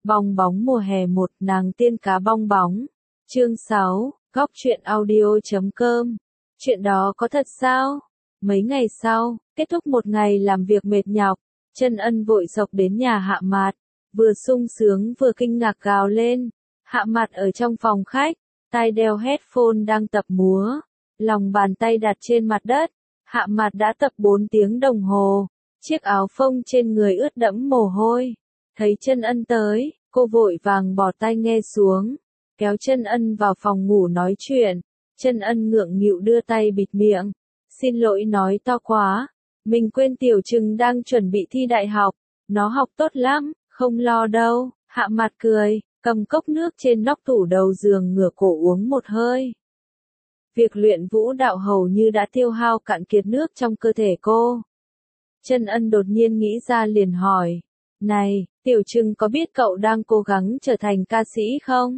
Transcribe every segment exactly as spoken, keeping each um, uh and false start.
Bong bóng mùa hè một, nàng tiên cá bong bóng. Chương sáu, góc truyện audio chấm com. Chuyện đó có thật sao? Mấy ngày sau, kết thúc một ngày làm việc mệt nhọc, Chân Ân vội dọc đến nhà Hạ Mạt, vừa sung sướng vừa kinh ngạc gào lên. Hạ Mạt ở trong phòng khách, tai đeo headphone đang tập múa, lòng bàn tay đặt trên mặt đất. Hạ Mạt đã tập bốn tiếng đồng hồ, chiếc áo phông trên người ướt đẫm mồ hôi. Thấy Chân Ân tới, cô vội vàng bỏ tai nghe xuống, kéo Chân Ân vào phòng ngủ nói chuyện. Chân Ân ngượng nghịu đưa tay bịt miệng. Xin lỗi nói to quá, mình quên Tiểu Trừng đang chuẩn bị thi đại học, nó học tốt lắm, không lo đâu. Hạ Mạt cười, cầm cốc nước trên nóc tủ đầu giường ngửa cổ uống một hơi. Việc luyện vũ đạo hầu như đã tiêu hao cạn kiệt nước trong cơ thể cô. Chân Ân đột nhiên nghĩ ra liền hỏi, này, Tiểu Trừng có biết cậu đang cố gắng trở thành ca sĩ không?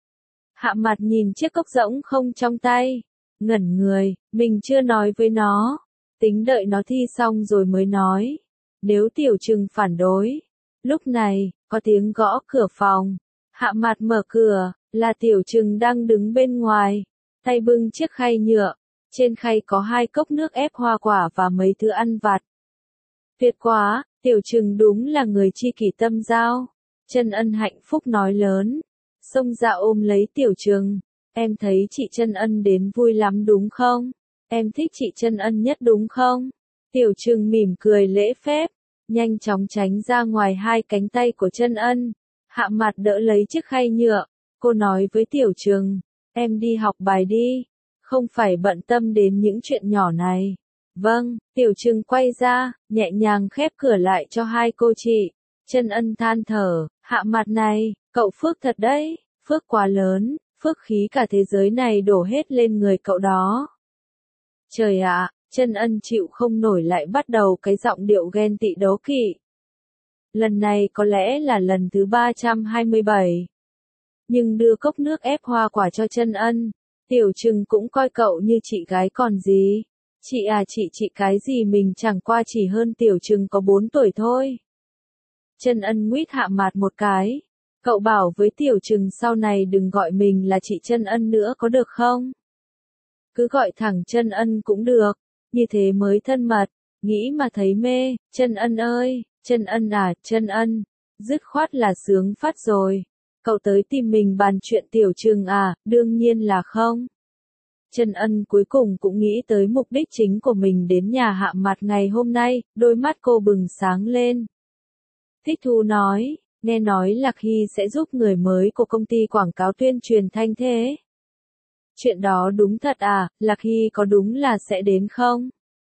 Hạ Mạt nhìn chiếc cốc rỗng không trong tay, ngẩn người, mình chưa nói với nó, tính đợi nó thi xong rồi mới nói. Nếu Tiểu Trừng phản đối. Lúc này, có tiếng gõ cửa phòng. Hạ Mạt mở cửa, là Tiểu Trừng đang đứng bên ngoài, tay bưng chiếc khay nhựa, trên khay có hai cốc nước ép hoa quả và mấy thứ ăn vặt. Tuyệt quá, Tiểu Trừng đúng là người tri kỷ tâm giao. Chân Ân hạnh phúc nói lớn, xông ra ôm lấy Tiểu Trừng. Em thấy chị Chân Ân đến vui lắm đúng không? Em thích chị Chân Ân nhất đúng không? Tiểu Trừng mỉm cười lễ phép, nhanh chóng tránh ra ngoài hai cánh tay của Chân Ân. Hạ Mạt đỡ lấy chiếc khay nhựa, cô nói với Tiểu Trừng, em đi học bài đi, không phải bận tâm đến những chuyện nhỏ này. Vâng, Tiểu Trừng quay ra, nhẹ nhàng khép cửa lại cho hai cô chị. Chân Ân than thở, Hạ Mạt này, cậu phước thật đấy, phước quá lớn, phước khí cả thế giới này đổ hết lên người cậu đó. Trời ạ, Chân Ân chịu không nổi lại bắt đầu cái giọng điệu ghen tị đố kỵ. Lần này có lẽ là lần thứ ba trăm hai mươi bảy. Nhưng đưa cốc nước ép hoa quả cho Chân Ân, Tiểu Trừng cũng coi cậu như chị gái còn gì. Chị à chị chị cái gì mình chẳng qua chỉ hơn Tiểu Trừng có bốn tuổi thôi. Chân Ân nguyết Hạ Mạt một cái. Cậu bảo với Tiểu Trừng sau này đừng gọi mình là chị Chân Ân nữa có được không? Cứ gọi thẳng Chân Ân cũng được, như thế mới thân mật, nghĩ mà thấy mê. Chân Ân ơi, Chân Ân à, Chân Ân, dứt khoát là sướng phát rồi. Cậu tới tìm mình bàn chuyện Tiểu Trừng à, đương nhiên là không. Chân Ân cuối cùng cũng nghĩ tới mục đích chính của mình đến nhà Hạ Mạt ngày hôm nay, đôi mắt cô bừng sáng lên. Thích thú nói, nghe nói Lạc Hy sẽ giúp người mới của công ty quảng cáo tuyên truyền thanh thế. Chuyện đó đúng thật à, Lạc Hy có đúng là sẽ đến không?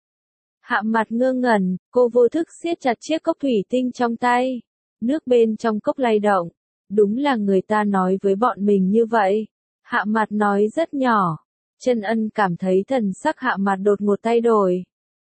Hạ Mạt ngơ ngẩn, cô vô thức siết chặt chiếc cốc thủy tinh trong tay. Nước bên trong cốc lay động. Đúng là người ta nói với bọn mình như vậy. Hạ Mạt nói rất nhỏ. Chân Ân cảm thấy thần sắc Hạ Mạt đột ngột thay đổi.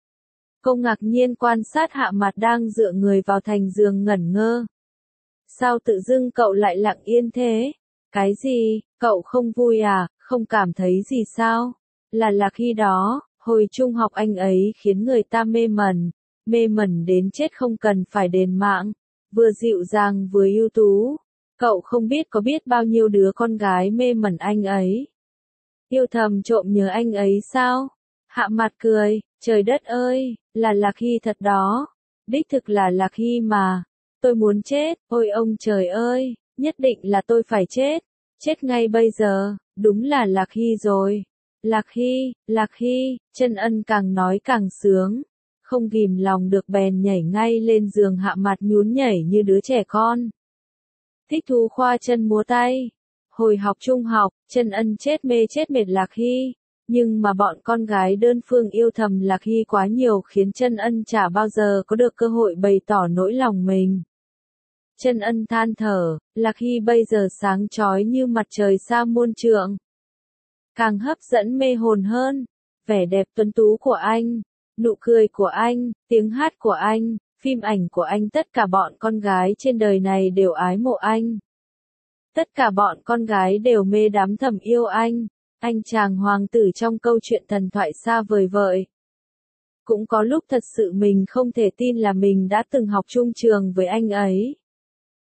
Cô ngạc nhiên quan sát Hạ Mạt đang dựa người vào thành giường ngẩn ngơ. Sao tự dưng cậu lại lặng yên thế? Cái gì, cậu không vui à, không cảm thấy gì sao? Là Lạc Hy đó, hồi trung học anh ấy khiến người ta mê mẩn, mê mẩn đến chết không cần phải đền mạng, vừa dịu dàng vừa ưu tú. Cậu không biết có biết bao nhiêu đứa con gái mê mẩn anh ấy. Yêu thầm trộm nhớ anh ấy sao? Hạ Mạt cười, trời đất ơi, là Lạc Hy thật đó. Đích thực là Lạc Hy mà. Tôi muốn chết, ôi ông trời ơi, nhất định là tôi phải chết. Chết ngay bây giờ, đúng là Lạc Hy rồi. Lạc Hy, Lạc Hy, Chân Ân càng nói càng sướng. Không ghìm lòng được bèn nhảy ngay lên giường Hạ Mạt nhún nhảy như đứa trẻ con. Thích thú khoa chân múa tay. Hồi học trung học, Chân Ân chết mê chết mệt Lạc Hy, nhưng mà bọn con gái đơn phương yêu thầm Lạc Hy quá nhiều khiến Chân Ân chả bao giờ có được cơ hội bày tỏ nỗi lòng mình. Chân Ân than thở, Lạc Hy bây giờ sáng chói như mặt trời sao muôn trượng. Càng hấp dẫn mê hồn hơn, vẻ đẹp tuấn tú của anh, nụ cười của anh, tiếng hát của anh, phim ảnh của anh, tất cả bọn con gái trên đời này đều ái mộ anh. Tất cả bọn con gái đều mê đắm thầm yêu anh, anh chàng hoàng tử trong câu chuyện thần thoại xa vời vợi. Cũng có lúc thật sự mình không thể tin là mình đã từng học chung trường với anh ấy.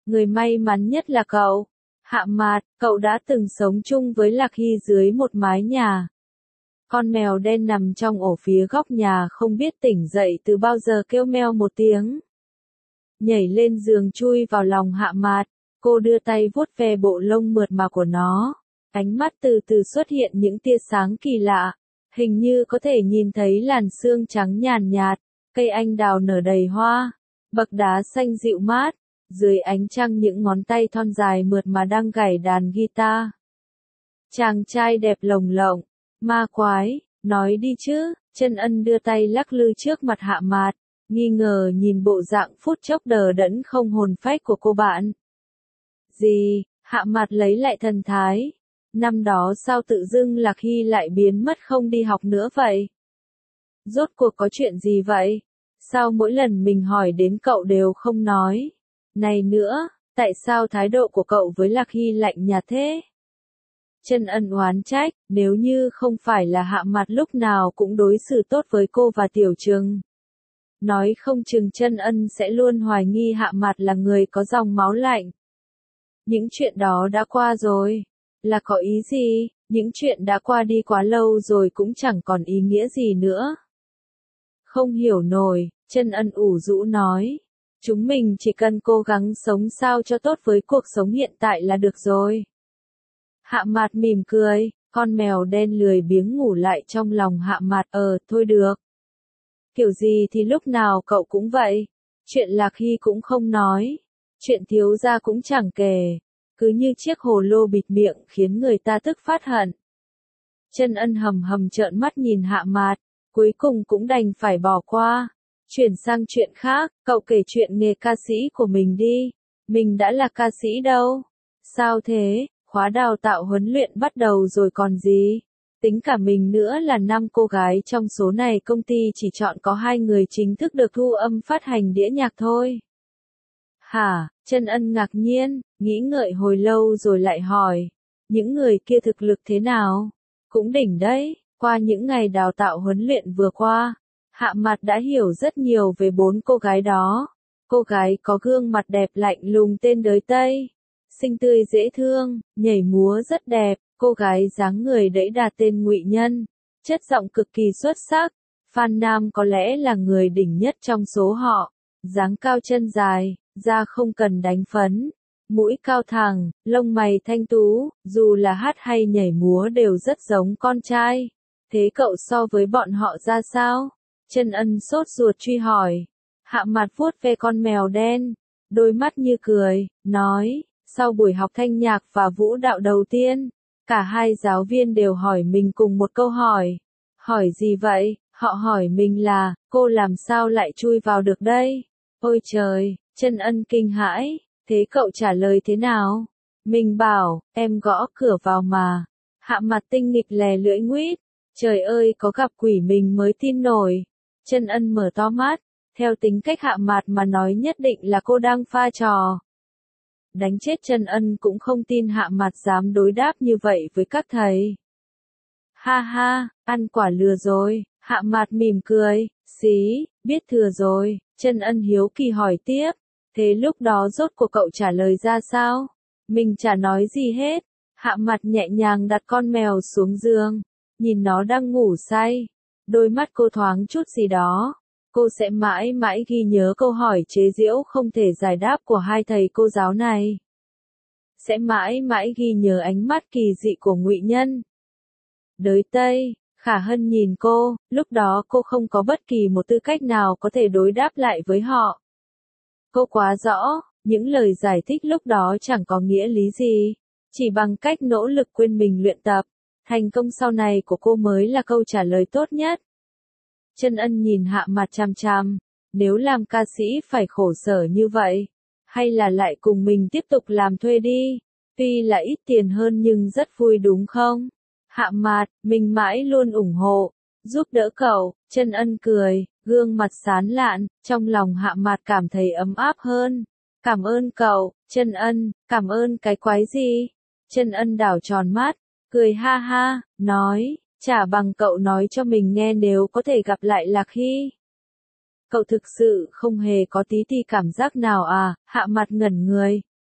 Người may mắn nhất là cậu. Hạ Mạt, cậu đã từng sống chung với Lạc Hy dưới một mái nhà. Con mèo đen nằm trong ổ phía góc nhà không biết tỉnh dậy từ bao giờ kêu meo một tiếng. Nhảy lên giường chui vào lòng Hạ Mạt, cô đưa tay vuốt ve bộ lông mượt mà của nó. Ánh mắt từ từ xuất hiện những tia sáng kỳ lạ, hình như có thể nhìn thấy làn sương trắng nhàn nhạt, cây anh đào nở đầy hoa, bậc đá xanh dịu mát, dưới ánh trăng những ngón tay thon dài mượt mà đang gảy đàn guitar. Chàng trai đẹp lồng lộng, ma quái, nói đi chứ, Chân Ân đưa tay lắc lư trước mặt Hạ Mạt, nghi ngờ nhìn bộ dạng phút chốc đờ đẫn không hồn phách của cô bạn. Gì, Hạ Mạt lấy lại thần thái. Năm đó sao tự dưng Lạc Hy lại biến mất không đi học nữa vậy? Rốt cuộc có chuyện gì vậy? Sao mỗi lần mình hỏi đến cậu đều không nói? Này nữa, tại sao thái độ của cậu với Lạc Hy lạnh nhạt thế? Chân Ân oán trách, nếu như không phải là Hạ Mạt lúc nào cũng đối xử tốt với cô và Tiểu Trừng. Nói không chừng Chân Ân sẽ luôn hoài nghi Hạ Mạt là người có dòng máu lạnh. Những chuyện đó đã qua rồi. Là có ý gì? Những chuyện đã qua đi quá lâu rồi cũng chẳng còn ý nghĩa gì nữa. Không hiểu nổi, Chân Ân ủ rũ nói. Chúng mình chỉ cần cố gắng sống sao cho tốt với cuộc sống hiện tại là được rồi. Hạ Mạt mỉm cười, con mèo đen lười biếng ngủ lại trong lòng Hạ Mạt. Ờ, thôi được. Kiểu gì thì lúc nào cậu cũng vậy. Chuyện Lạc Hy cũng không nói. Chuyện thiếu gia cũng chẳng kể. Cứ như chiếc hồ lô bịt miệng khiến người ta tức phát hận. Chân Ân hầm hầm trợn mắt nhìn Hạ Mạt, cuối cùng cũng đành phải bỏ qua. Chuyển sang chuyện khác, cậu kể chuyện nghề ca sĩ của mình đi. Mình đã là ca sĩ đâu. Sao thế, khóa đào tạo huấn luyện bắt đầu rồi còn gì. Tính cả mình nữa là năm cô gái trong số này công ty chỉ chọn có hai người chính thức được thu âm phát hành đĩa nhạc thôi. Hả, Chân Ân ngạc nhiên, nghĩ ngợi hồi lâu rồi lại hỏi. Những người kia thực lực thế nào? Cũng đỉnh đấy, qua những ngày đào tạo huấn luyện vừa qua, Hạ Mạt đã hiểu rất nhiều về bốn cô gái đó. Cô gái có gương mặt đẹp lạnh lùng tên đới Tây. Xinh tươi dễ thương, nhảy múa rất đẹp, cô gái dáng người đẫy đà tên Ngụy Nhân. Chất giọng cực kỳ xuất sắc. Phan Nam có lẽ là người đỉnh nhất trong số họ. Dáng cao chân dài, da không cần đánh phấn, mũi cao thẳng, lông mày thanh tú, dù là hát hay nhảy múa đều rất giống con trai. Thế cậu so với bọn họ ra sao? Chân Ân sốt ruột truy hỏi. Hạ Mạt vuốt ve con mèo đen, đôi mắt như cười, nói, sau buổi học thanh nhạc và vũ đạo đầu tiên, cả hai giáo viên đều hỏi mình cùng một câu hỏi. Hỏi gì vậy? Họ hỏi mình là, cô làm sao lại chui vào được đây? Ôi trời, Chân Ân kinh hãi, thế cậu trả lời thế nào? Mình bảo, em gõ cửa vào mà. Hạ Mạt tinh nghịch lè lưỡi nguýt, trời ơi có gặp quỷ mình mới tin nổi. Chân Ân mở to mắt, theo tính cách Hạ Mạt mà nói nhất định là cô đang pha trò. Đánh chết Chân Ân cũng không tin Hạ Mạt dám đối đáp như vậy với các thầy. Ha ha, ăn quả lừa rồi, Hạ Mạt mỉm cười, xí, biết thừa rồi. Chân Ân hiếu kỳ hỏi tiếp, thế lúc đó rốt cuộc cậu trả lời ra sao? Mình chả nói gì hết. Hạ Mạt nhẹ nhàng đặt con mèo xuống giường, nhìn nó đang ngủ say. Đôi mắt cô thoáng chút gì đó. Cô sẽ mãi mãi ghi nhớ câu hỏi chế giễu không thể giải đáp của hai thầy cô giáo này. Sẽ mãi mãi ghi nhớ ánh mắt kỳ dị của Ngụy Nhân. Đới Tây, Khả Hân nhìn cô, lúc đó cô không có bất kỳ một tư cách nào có thể đối đáp lại với họ. Cô quá rõ, những lời giải thích lúc đó chẳng có nghĩa lý gì, chỉ bằng cách nỗ lực quên mình luyện tập, thành công sau này của cô mới là câu trả lời tốt nhất. Chân Ân nhìn Hạ Mạt chằm chằm, nếu làm ca sĩ phải khổ sở như vậy, hay là lại cùng mình tiếp tục làm thuê đi, tuy là ít tiền hơn nhưng rất vui đúng không? Hạ Mạt, mình mãi luôn ủng hộ, giúp đỡ cậu. Chân Ân cười, gương mặt sán lạn, trong lòng Hạ Mạt cảm thấy ấm áp hơn. Cảm ơn cậu. Chân Ân, cảm ơn cái quái gì? Chân Ân đảo tròn mắt, cười ha ha, nói, chả bằng cậu nói cho mình nghe nếu có thể gặp lại Lạc Hy. Cậu thực sự không hề có tí ti cảm giác nào à? Hạ Mạt ngẩn người,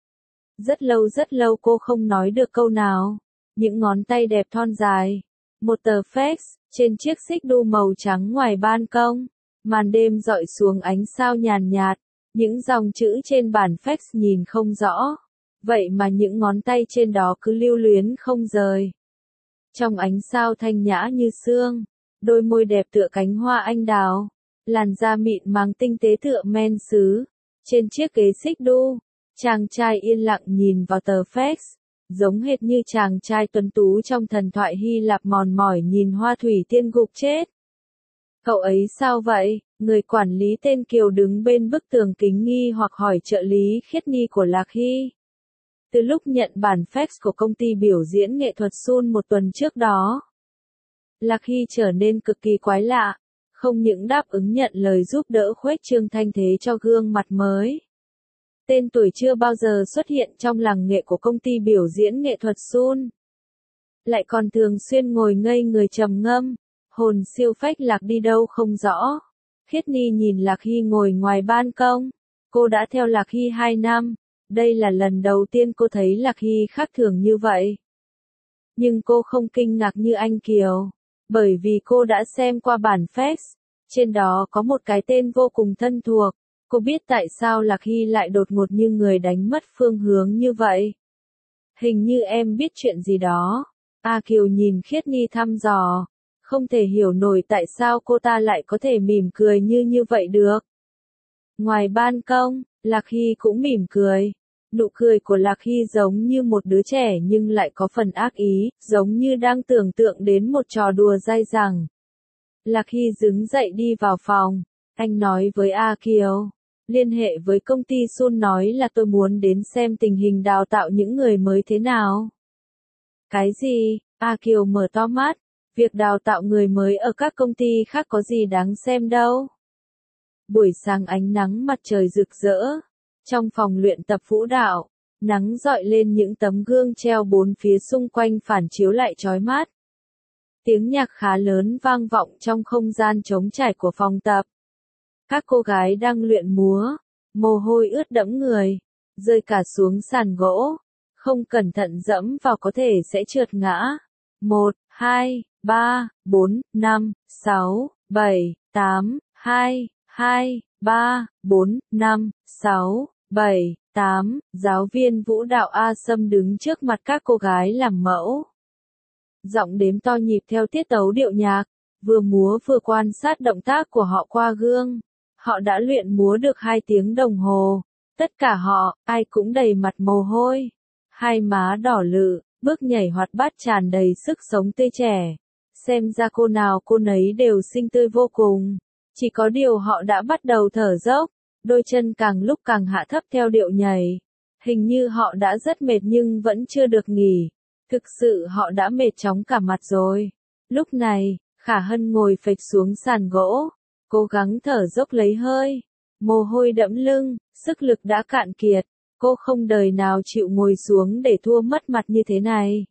Rất lâu rất lâu cô không nói được câu nào. Những ngón tay đẹp thon dài. Một tờ fax, trên chiếc xích đu màu trắng ngoài ban công. Màn đêm dọi xuống ánh sao nhàn nhạt. Những dòng chữ trên bản fax nhìn không rõ. Vậy mà những ngón tay trên đó cứ lưu luyến không rời. Trong ánh sao thanh nhã như sương. Đôi môi đẹp tựa cánh hoa anh đào. Làn da mịn màng tinh tế tựa men sứ. Trên chiếc ghế xích đu, chàng trai yên lặng nhìn vào tờ fax. Giống hệt như chàng trai tuấn tú trong thần thoại Hy Lạp mòn mỏi nhìn hoa thủy tiên gục chết. Cậu ấy sao vậy? Người quản lý tên Kiều đứng bên bức tường kính nghi hoặc hỏi trợ lý Khiết Nhi của Lạc Hy. Từ lúc nhận bản fax của công ty biểu diễn nghệ thuật Sun một tuần trước đó, Lạc Hy trở nên cực kỳ quái lạ. Không những đáp ứng nhận lời giúp đỡ khuếch trương thanh thế cho gương mặt mới. Tên tuổi chưa bao giờ xuất hiện trong làng nghệ của công ty biểu diễn nghệ thuật Sun. Lại còn thường xuyên ngồi ngây người trầm ngâm, hồn siêu phách lạc đi đâu không rõ. Khiết Nhi nhìn Lạc Hy ngồi ngoài ban công. Cô đã theo Lạc Hy hai năm. Đây là lần đầu tiên cô thấy Lạc Hy khác thường như vậy. Nhưng cô không kinh ngạc như anh Kiều. Bởi vì cô đã xem qua bản fax. Trên đó có một cái tên vô cùng thân thuộc. Cô biết tại sao Lạc Hy lại đột ngột như người đánh mất phương hướng như vậy. Hình như em biết chuyện gì đó. A Kiều nhìn Khiết Nhi thăm dò. Không thể hiểu nổi tại sao cô ta lại có thể mỉm cười như như vậy được. Ngoài ban công, Lạc Hy cũng mỉm cười. Nụ cười của Lạc Hy giống như một đứa trẻ nhưng lại có phần ác ý, giống như đang tưởng tượng đến một trò đùa dai dẳng. Lạc Hy đứng dậy đi vào phòng. Anh nói với A Kiều. Liên hệ với công ty Sun nói là tôi muốn đến xem tình hình đào tạo những người mới thế nào. Cái gì? A Kiều mở to mắt. Việc đào tạo người mới ở các công ty khác có gì đáng xem đâu. Buổi sáng ánh nắng mặt trời rực rỡ. Trong phòng luyện tập vũ đạo, nắng rọi lên những tấm gương treo bốn phía xung quanh phản chiếu lại chói mắt. Tiếng nhạc khá lớn vang vọng trong không gian trống trải của phòng tập. Các cô gái đang luyện múa, mồ hôi ướt đẫm người, rơi cả xuống sàn gỗ, không cẩn thận dẫm vào có thể sẽ trượt ngã. Một, hai, ba, bốn, năm, sáu, bảy, tám, hai, hai, ba, bốn, năm, sáu, bảy, tám, giáo viên vũ đạo A Sâm đứng trước mặt các cô gái làm mẫu. Giọng đếm to nhịp theo tiết tấu điệu nhạc, vừa múa vừa quan sát động tác của họ qua gương. Họ đã luyện múa được hai tiếng đồng hồ. Tất cả họ, ai cũng đầy mặt mồ hôi. Hai má đỏ lự, bước nhảy hoạt bát tràn đầy sức sống tươi trẻ. Xem ra cô nào cô nấy đều xinh tươi vô cùng. Chỉ có điều họ đã bắt đầu thở dốc. Đôi chân càng lúc càng hạ thấp theo điệu nhảy. Hình như họ đã rất mệt nhưng vẫn chưa được nghỉ. Thực sự họ đã mệt chóng cả mặt rồi. Lúc này, Khả Hân ngồi phịch xuống sàn gỗ. Cố gắng thở dốc lấy hơi. Mồ hôi đẫm lưng, sức lực đã cạn kiệt. Cô không đời nào chịu ngồi xuống để thua mất mặt như thế này.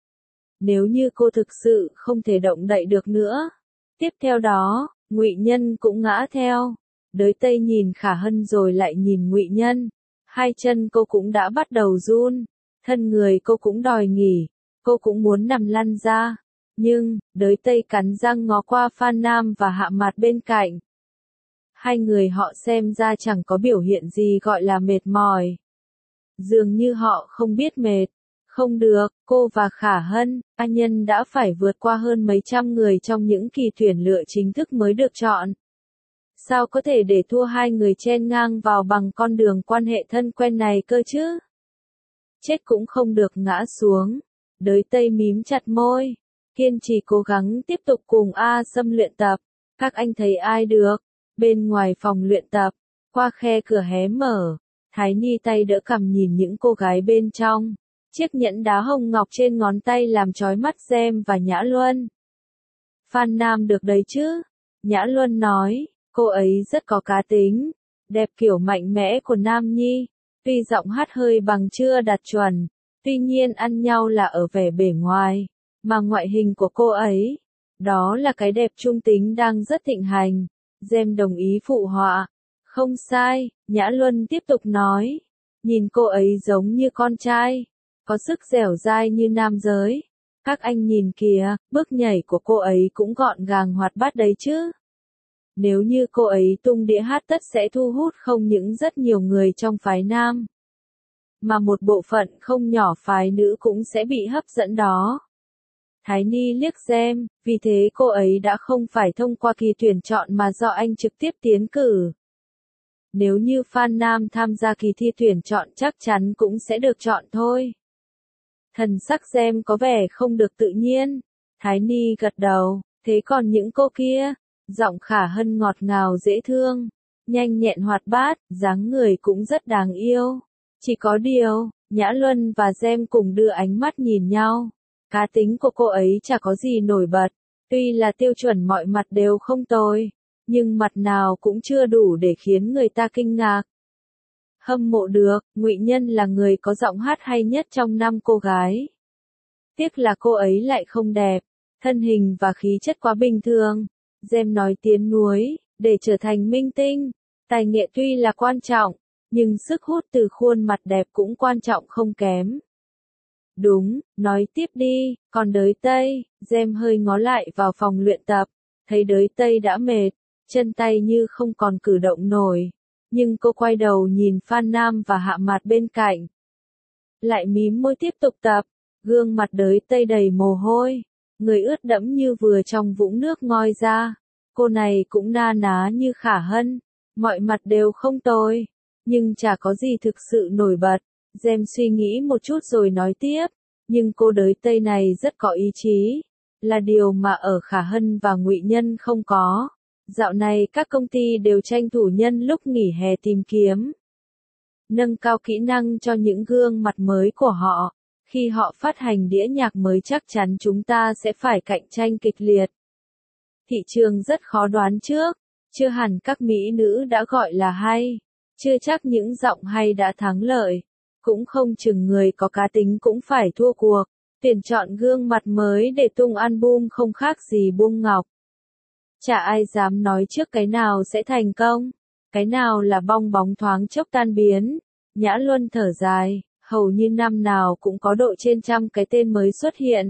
Nếu như cô thực sự không thể động đậy được nữa. Tiếp theo đó, Ngụy Nhân cũng ngã theo. Đới Tây nhìn Khả Hân rồi lại nhìn Ngụy Nhân. Hai chân cô cũng đã bắt đầu run. Thân người cô cũng đòi nghỉ. Cô cũng muốn nằm lăn ra. Nhưng, Đới Tây cắn răng ngó qua Phan Nam và Hạ Mạt bên cạnh. Hai người họ xem ra chẳng có biểu hiện gì gọi là mệt mỏi. Dường như họ không biết mệt. Không được, cô và Khả Hân, A Nhân đã phải vượt qua hơn mấy trăm người trong những kỳ tuyển lựa chính thức mới được chọn. Sao có thể để thua hai người chen ngang vào bằng con đường quan hệ thân quen này cơ chứ? Chết cũng không được ngã xuống. Đới Tây mím chặt môi. Kiên trì cố gắng tiếp tục cùng A Sâm luyện tập. Các anh thấy ai được? Bên ngoài phòng luyện tập, qua khe cửa hé mở. Thái Ni tay đỡ cằm nhìn những cô gái bên trong. Chiếc nhẫn đá hồng ngọc trên ngón tay làm chói mắt Gem và Nhã Luân. Phan Nam được đấy chứ? Nhã Luân nói, cô ấy rất có cá tính. Đẹp kiểu mạnh mẽ của Nam Nhi. Tuy giọng hát hơi bằng chưa đạt chuẩn. Tuy nhiên ăn nhau là ở vẻ bề ngoài. Mà ngoại hình của cô ấy. Đó là cái đẹp trung tính đang rất thịnh hành. Gem đồng ý phụ họa. Không sai, Nhã Luân tiếp tục nói. Nhìn cô ấy giống như con trai, có sức dẻo dai như nam giới. Các anh nhìn kìa, bước nhảy của cô ấy cũng gọn gàng hoạt bát đấy chứ. Nếu như cô ấy tung đĩa hát tất sẽ thu hút không những rất nhiều người trong phái nam, mà một bộ phận không nhỏ phái nữ cũng sẽ bị hấp dẫn đó. Thái Ni liếc Gem, vì thế cô ấy đã không phải thông qua kỳ tuyển chọn mà do anh trực tiếp tiến cử. Nếu như fan nam tham gia kỳ thi tuyển chọn chắc chắn cũng sẽ được chọn thôi. Thần sắc Gem có vẻ không được tự nhiên. Thái Ni gật đầu, thế còn những cô kia, giọng Khả Hân ngọt ngào dễ thương, nhanh nhẹn hoạt bát, dáng người cũng rất đáng yêu. Chỉ có điều, Nhã Luân và Gem cùng đưa ánh mắt nhìn nhau. Cá tính của cô ấy chả có gì nổi bật, tuy là tiêu chuẩn mọi mặt đều không tồi, nhưng mặt nào cũng chưa đủ để khiến người ta kinh ngạc. Hâm mộ được, Ngụy Nhân là người có giọng hát hay nhất trong năm cô gái. Tiếc là cô ấy lại không đẹp, thân hình và khí chất quá bình thường. Gem nói tiếng núi, để trở thành minh tinh, tài nghệ tuy là quan trọng, nhưng sức hút từ khuôn mặt đẹp cũng quan trọng không kém. Đúng, nói tiếp đi, còn đới Tây, Gem hơi ngó lại vào phòng luyện tập, thấy đới Tây đã mệt, chân tay như không còn cử động nổi, nhưng cô quay đầu nhìn Phan Nam và Hạ Mạt bên cạnh. Lại mím môi tiếp tục tập, gương mặt đới Tây đầy mồ hôi, người ướt đẫm như vừa trong vũng nước ngoi ra, cô này cũng na ná như Khả Hân, mọi mặt đều không tồi, nhưng chả có gì thực sự nổi bật. Gem suy nghĩ một chút rồi nói tiếp, nhưng cô đới Tây này rất có ý chí, là điều mà ở Khả Hân và Ngụy Nhân không có. Dạo này các công ty đều tranh thủ nhân lúc nghỉ hè tìm kiếm, nâng cao kỹ năng cho những gương mặt mới của họ. Khi họ phát hành đĩa nhạc mới chắc chắn chúng ta sẽ phải cạnh tranh kịch liệt. Thị trường rất khó đoán trước, chưa hẳn các mỹ nữ đã gọi là hay, chưa chắc những giọng hay đã thắng lợi. Cũng không chừng người có cá tính cũng phải thua cuộc, tuyển chọn gương mặt mới để tung album không khác gì bung ngọc. Chả ai dám nói trước cái nào sẽ thành công, cái nào là bong bóng thoáng chốc tan biến. Nhã Luân thở dài, hầu như năm nào cũng có độ trên trăm cái tên mới xuất hiện.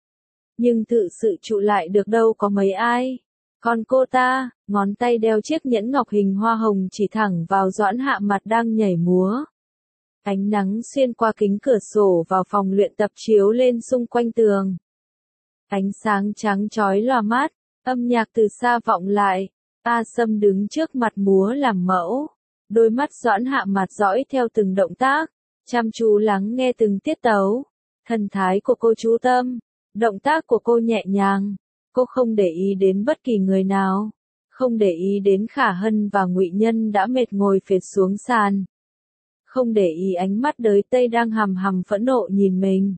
Nhưng tự sự trụ lại được đâu có mấy ai. Còn cô ta, ngón tay đeo chiếc nhẫn ngọc hình hoa hồng chỉ thẳng vào Doãn Hạ Mặt đang nhảy múa. Ánh nắng xuyên qua kính cửa sổ vào phòng luyện tập chiếu lên xung quanh tường. Ánh sáng trắng chói lòa mắt, âm nhạc từ xa vọng lại. A Sâm đứng trước mặt múa làm mẫu. Đôi mắt Doãn Hạ Mặt dõi theo từng động tác, chăm chú lắng nghe từng tiết tấu. Thần thái của cô chú tâm, động tác của cô nhẹ nhàng. Cô không để ý đến bất kỳ người nào, không để ý đến Khả Hân và Ngụy Nhân đã mệt ngồi phệt xuống sàn. Không để ý ánh mắt đới Tây đang hằm hằm phẫn nộ nhìn mình.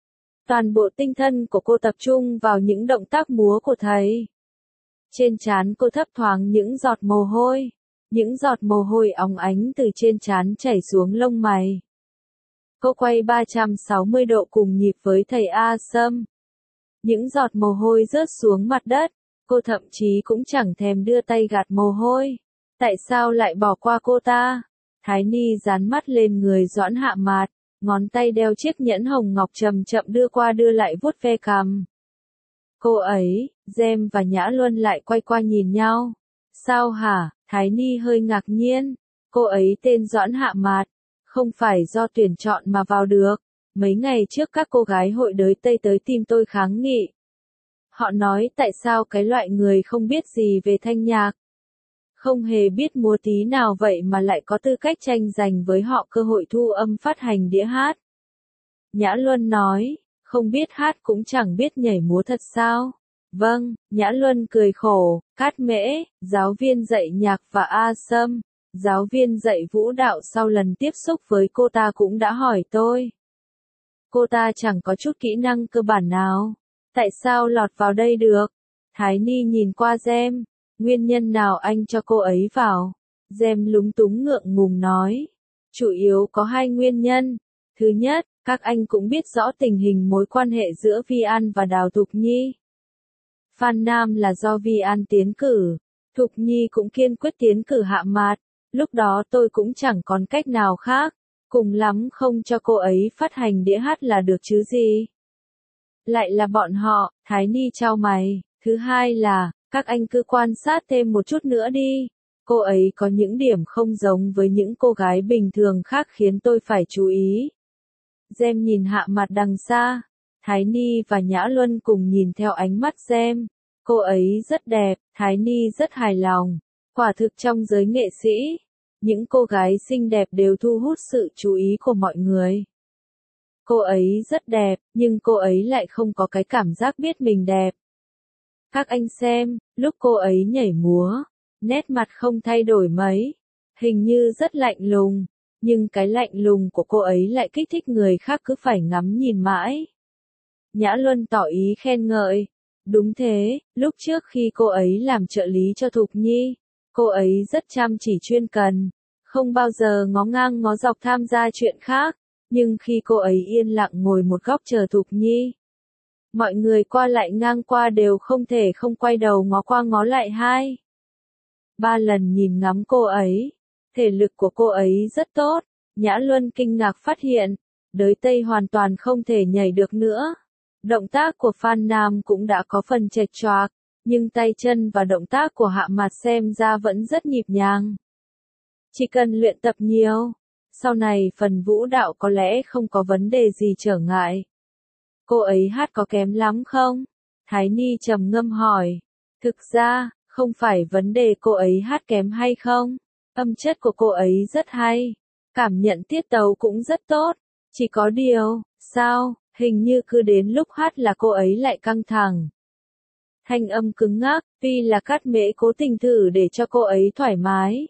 Toàn bộ tinh thần của cô tập trung vào những động tác múa của thầy. Trên trán cô thấp thoáng những giọt mồ hôi, những giọt mồ hôi óng ánh từ trên trán chảy xuống lông mày. Cô quay ba trăm sáu mươi độ cùng nhịp với thầy A Sâm. Những giọt mồ hôi rớt xuống mặt đất, cô thậm chí cũng chẳng thèm đưa tay gạt mồ hôi. Tại sao lại bỏ qua cô ta? Thái Ni dán mắt lên người Doãn Hạ Mạt, ngón tay đeo chiếc nhẫn hồng ngọc chậm chậm đưa qua đưa lại vuốt ve cằm. Cô ấy, Gem và Nhã Luân lại quay qua nhìn nhau. Sao hả? Thái Ni hơi ngạc nhiên. Cô ấy tên Doãn Hạ Mạt, không phải do tuyển chọn mà vào được. Mấy ngày trước các cô gái hội đới Tây tới tìm tôi kháng nghị. Họ nói tại sao cái loại người không biết gì về thanh nhạc, không hề biết múa tí nào vậy mà lại có tư cách tranh giành với họ cơ hội thu âm phát hành đĩa hát. Nhã Luân nói, không biết hát cũng chẳng biết nhảy múa thật sao? Vâng, Nhã Luân cười khổ. Cát Mễ, giáo viên dạy nhạc và A Sâm, giáo viên dạy vũ đạo sau lần tiếp xúc với cô ta cũng đã hỏi tôi. Cô ta chẳng có chút kỹ năng cơ bản nào. Tại sao lọt vào đây được? Thái Ni nhìn qua Gem. Nguyên nhân nào anh cho cô ấy vào? Gem lúng túng ngượng ngùng nói. Chủ yếu có hai nguyên nhân. Thứ nhất, các anh cũng biết rõ tình hình mối quan hệ giữa Vi An và Đào Thục Nhi. Phan Nam là do Vi An tiến cử. Thục Nhi cũng kiên quyết tiến cử Hạ Mạt. Lúc đó tôi cũng chẳng còn cách nào khác. Cùng lắm không cho cô ấy phát hành đĩa hát là được chứ gì. Lại là bọn họ, Thái Ni chau mày. Thứ hai là, các anh cứ quan sát thêm một chút nữa đi. Cô ấy có những điểm không giống với những cô gái bình thường khác khiến tôi phải chú ý. Gem nhìn Hạ Mặt đằng xa. Thái Ni và Nhã Luân cùng nhìn theo ánh mắt Gem. Cô ấy rất đẹp, Thái Ni rất hài lòng. Quả thực trong giới nghệ sĩ, những cô gái xinh đẹp đều thu hút sự chú ý của mọi người. Cô ấy rất đẹp, nhưng cô ấy lại không có cái cảm giác biết mình đẹp. Các anh xem, lúc cô ấy nhảy múa, nét mặt không thay đổi mấy, hình như rất lạnh lùng, nhưng cái lạnh lùng của cô ấy lại kích thích người khác cứ phải ngắm nhìn mãi. Nhã Luân tỏ ý khen ngợi. Đúng thế, lúc trước khi cô ấy làm trợ lý cho Thục Nhi, cô ấy rất chăm chỉ chuyên cần, không bao giờ ngó ngang ngó dọc tham gia chuyện khác, nhưng khi cô ấy yên lặng ngồi một góc chờ Thục Nhi, mọi người qua lại ngang qua đều không thể không quay đầu ngó qua ngó lại hai. Ba lần nhìn ngắm cô ấy, thể lực của cô ấy rất tốt, Nhã Luân kinh ngạc phát hiện, đới Tây hoàn toàn không thể nhảy được nữa. Động tác của Phan Nam cũng đã có phần chệch choạc, nhưng tay chân và động tác của Hạ Mặt xem ra vẫn rất nhịp nhàng. Chỉ cần luyện tập nhiều, sau này phần vũ đạo có lẽ không có vấn đề gì trở ngại. Cô ấy hát có kém lắm không? Thái Ni trầm ngâm hỏi. Thực ra, không phải vấn đề cô ấy hát kém hay không. Âm chất của cô ấy rất hay. Cảm nhận tiết tấu cũng rất tốt. Chỉ có điều, sao, hình như cứ đến lúc hát là cô ấy lại căng thẳng. Thanh âm cứng ngắc, tuy là Cát Mễ cố tình thử để cho cô ấy thoải mái.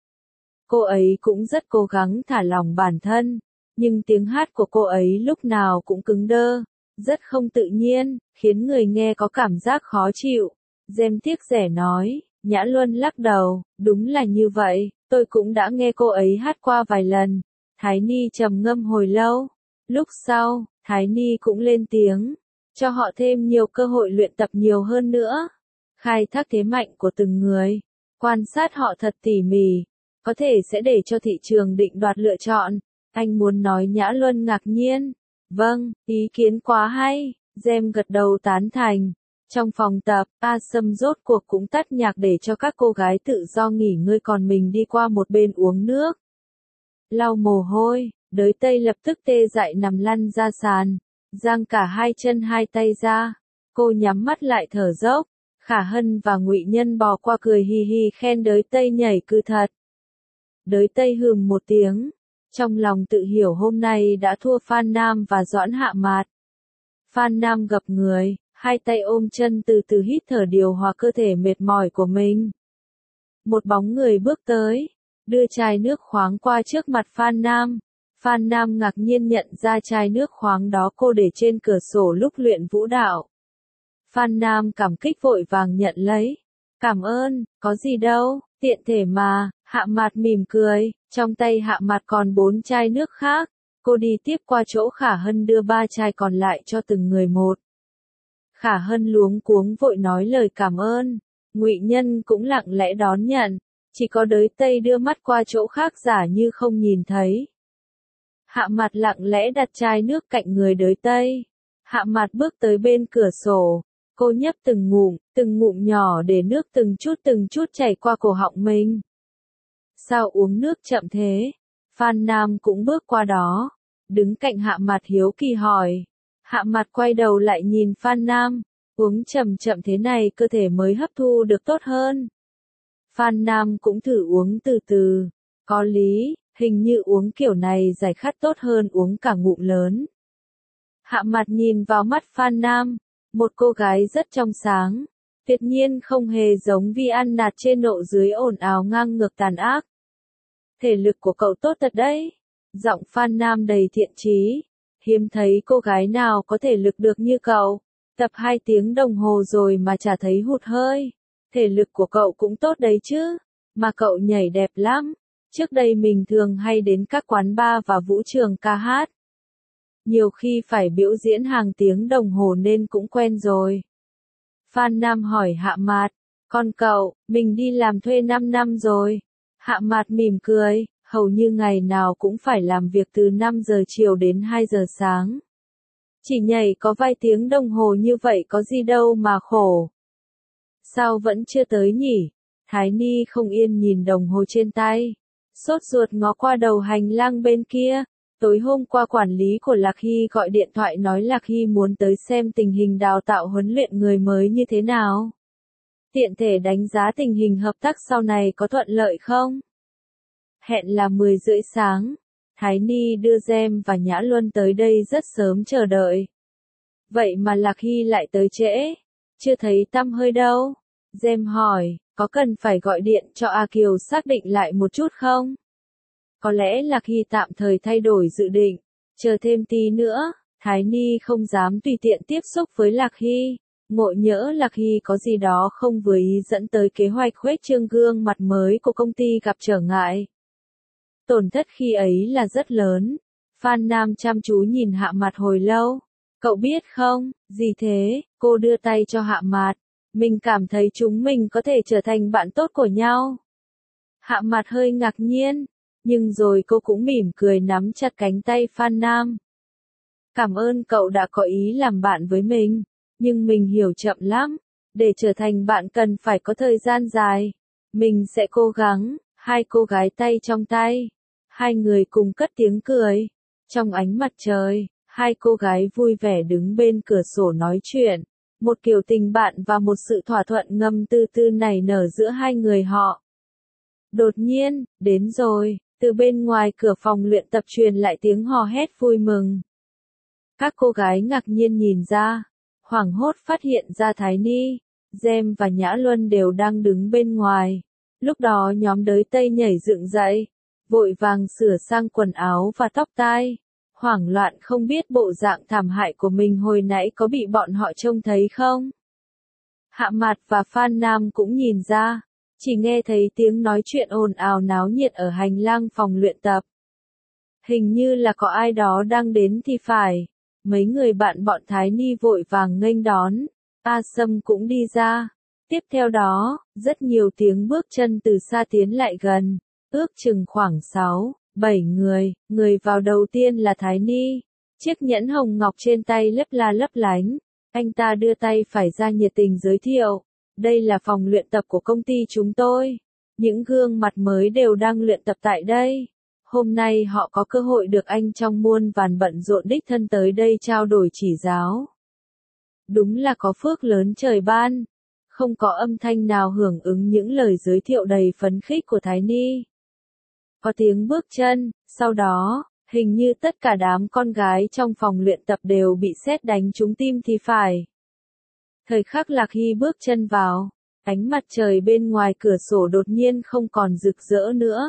Cô ấy cũng rất cố gắng thả lỏng bản thân, nhưng tiếng hát của cô ấy lúc nào cũng cứng đơ, rất không tự nhiên, khiến người nghe có cảm giác khó chịu. Gem tiếc rẻ nói, Nhã Luân lắc đầu, đúng là như vậy, tôi cũng đã nghe cô ấy hát qua vài lần. Thái Ni trầm ngâm hồi lâu, lúc sau, Thái Ni cũng lên tiếng, cho họ thêm nhiều cơ hội luyện tập nhiều hơn nữa, khai thác thế mạnh của từng người, quan sát họ thật tỉ mỉ, có thể sẽ để cho thị trường định đoạt lựa chọn. Anh muốn nói. Nhã Luân ngạc nhiên. Vâng, ý kiến quá hay. Gem gật đầu tán thành. Trong phòng tập, A Sâm rốt cuộc cũng tắt nhạc để cho các cô gái tự do nghỉ ngơi, còn mình đi qua một bên uống nước. Lau mồ hôi, đới Tây lập tức tê dại nằm lăn ra sàn, giang cả hai chân hai tay ra. Cô nhắm mắt lại thở dốc. Khả Hân và Ngụy Nhân bò qua cười hì hì khen đới Tây nhảy cư thật. Đới Tây hừm một tiếng, trong lòng tự hiểu hôm nay đã thua Phan Nam và Doãn Hạ Mạt. Phan Nam gập người, hai tay ôm chân từ từ hít thở điều hòa cơ thể mệt mỏi của mình. Một bóng người bước tới, đưa chai nước khoáng qua trước mặt Phan Nam. Phan Nam ngạc nhiên nhận ra chai nước khoáng đó cô để trên cửa sổ lúc luyện vũ đạo. Phan Nam cảm kích vội vàng nhận lấy. Cảm ơn, có gì đâu, tiện thể mà. Hạ Mạt mỉm cười, trong tay Hạ Mạt còn bốn chai nước khác. Cô đi tiếp qua chỗ Khả Hân đưa ba chai còn lại cho từng người một. Khả Hân luống cuống vội nói lời cảm ơn. Ngụy Nhân cũng lặng lẽ đón nhận. Chỉ có đới Tây đưa mắt qua chỗ khác giả như không nhìn thấy. Hạ Mạt lặng lẽ đặt chai nước cạnh người đới Tây. Hạ Mạt bước tới bên cửa sổ. Cô nhấp từng ngụm, từng ngụm nhỏ để nước từng chút từng chút chảy qua cổ họng mình. Sao uống nước chậm thế? Phan Nam cũng bước qua đó, đứng cạnh Hạ Mạt hiếu kỳ hỏi. Hạ Mạt quay đầu lại nhìn Phan Nam, uống chậm chậm thế này cơ thể mới hấp thu được tốt hơn. Phan Nam cũng thử uống từ từ, có lý, hình như uống kiểu này giải khát tốt hơn uống cả ngụm lớn. Hạ Mạt nhìn vào mắt Phan Nam, một cô gái rất trong sáng. Tuyệt nhiên không hề giống Vi An Nạt trên nộ dưới ồn ào ngang ngược tàn ác. Thể lực của cậu tốt thật đấy. Giọng Phan Nam đầy thiện chí. Hiếm thấy cô gái nào có thể lực được như cậu. Tập hai tiếng đồng hồ rồi mà chả thấy hụt hơi. Thể lực của cậu cũng tốt đấy chứ. Mà cậu nhảy đẹp lắm. Trước đây mình thường hay đến các quán bar và vũ trường ca hát. Nhiều khi phải biểu diễn hàng tiếng đồng hồ nên cũng quen rồi. Phan Nam hỏi Hạ Mạt, còn cậu, mình đi làm thuê năm năm rồi. Hạ Mạt mỉm cười, hầu như ngày nào cũng phải làm việc từ năm giờ chiều đến hai giờ sáng. Chỉ nhảy có vài tiếng đồng hồ như vậy có gì đâu mà khổ. Sao vẫn chưa tới nhỉ? Thái Ni không yên nhìn đồng hồ trên tay. Sốt ruột ngó qua đầu hành lang bên kia. Tối hôm qua quản lý của Lạc Hy gọi điện thoại nói Lạc Hy muốn tới xem tình hình đào tạo huấn luyện người mới như thế nào. Tiện thể đánh giá tình hình hợp tác sau này có thuận lợi không? Hẹn là mười rưỡi sáng. Thái Ni đưa Gem và Nhã Luân tới đây rất sớm chờ đợi. Vậy mà Lạc Hy lại tới trễ. Chưa thấy tăm hơi đâu. Gem hỏi, có cần phải gọi điện cho A Kiều xác định lại một chút không? Có lẽ Lạc Hy tạm thời thay đổi dự định. Chờ thêm tí nữa. Thái Ni không dám tùy tiện tiếp xúc với Lạc Hy. Ngộ nhỡ Lạc Hy có gì đó không vừa ý dẫn tới kế hoạch khuếch trương gương mặt mới của công ty gặp trở ngại. Tổn thất khi ấy là rất lớn. Phan Nam chăm chú nhìn Hạ Mạt hồi lâu. Cậu biết không, gì thế? Cô đưa tay cho Hạ Mạt. Mình cảm thấy chúng mình có thể trở thành bạn tốt của nhau. Hạ Mạt hơi ngạc nhiên, nhưng rồi cô cũng mỉm cười nắm chặt cánh tay Phan Nam. Cảm ơn cậu đã có ý làm bạn với mình, nhưng mình hiểu chậm lắm. Để trở thành bạn cần phải có thời gian dài. Mình sẽ cố gắng. Hai cô gái tay trong tay. Hai người cùng cất tiếng cười. Trong ánh mặt trời, hai cô gái vui vẻ đứng bên cửa sổ nói chuyện. Một kiểu tình bạn và một sự thỏa thuận ngầm từ từ nảy nở giữa hai người họ. Đột nhiên, đến rồi, từ bên ngoài cửa phòng luyện tập truyền lại tiếng hò hét vui mừng. Các cô gái ngạc nhiên nhìn ra, hoảng hốt phát hiện ra Thái Ni, Gem và Nhã Luân đều đang đứng bên ngoài. Lúc đó nhóm đới Tây nhảy dựng dậy, vội vàng sửa sang quần áo và tóc tai. Hoảng loạn không biết bộ dạng thảm hại của mình hồi nãy có bị bọn họ trông thấy không. Hạ Mạt và Phan Nam cũng nhìn ra, chỉ nghe thấy tiếng nói chuyện ồn ào náo nhiệt ở hành lang phòng luyện tập. Hình như là có ai đó đang đến thì phải. Mấy người bạn bọn Thái Ni vội vàng nghênh đón. A Sâm cũng đi ra. Tiếp theo đó, rất nhiều tiếng bước chân từ xa tiến lại gần. Ước chừng khoảng sáu, bảy người. Người vào đầu tiên là Thái Ni. Chiếc nhẫn hồng ngọc trên tay lấp la lấp lánh. Anh ta đưa tay phải ra nhiệt tình giới thiệu. Đây là phòng luyện tập của công ty chúng tôi. Những gương mặt mới đều đang luyện tập tại đây. Hôm nay họ có cơ hội được anh trong muôn vàn bận rộn đích thân tới đây trao đổi chỉ giáo. Đúng là có phước lớn trời ban. Không có âm thanh nào hưởng ứng những lời giới thiệu đầy phấn khích của Thái Ni. Có tiếng bước chân, sau đó, hình như tất cả đám con gái trong phòng luyện tập đều bị sét đánh trúng tim thì phải. Thời khắc Lạc Hy bước chân vào, ánh mặt trời bên ngoài cửa sổ đột nhiên không còn rực rỡ nữa.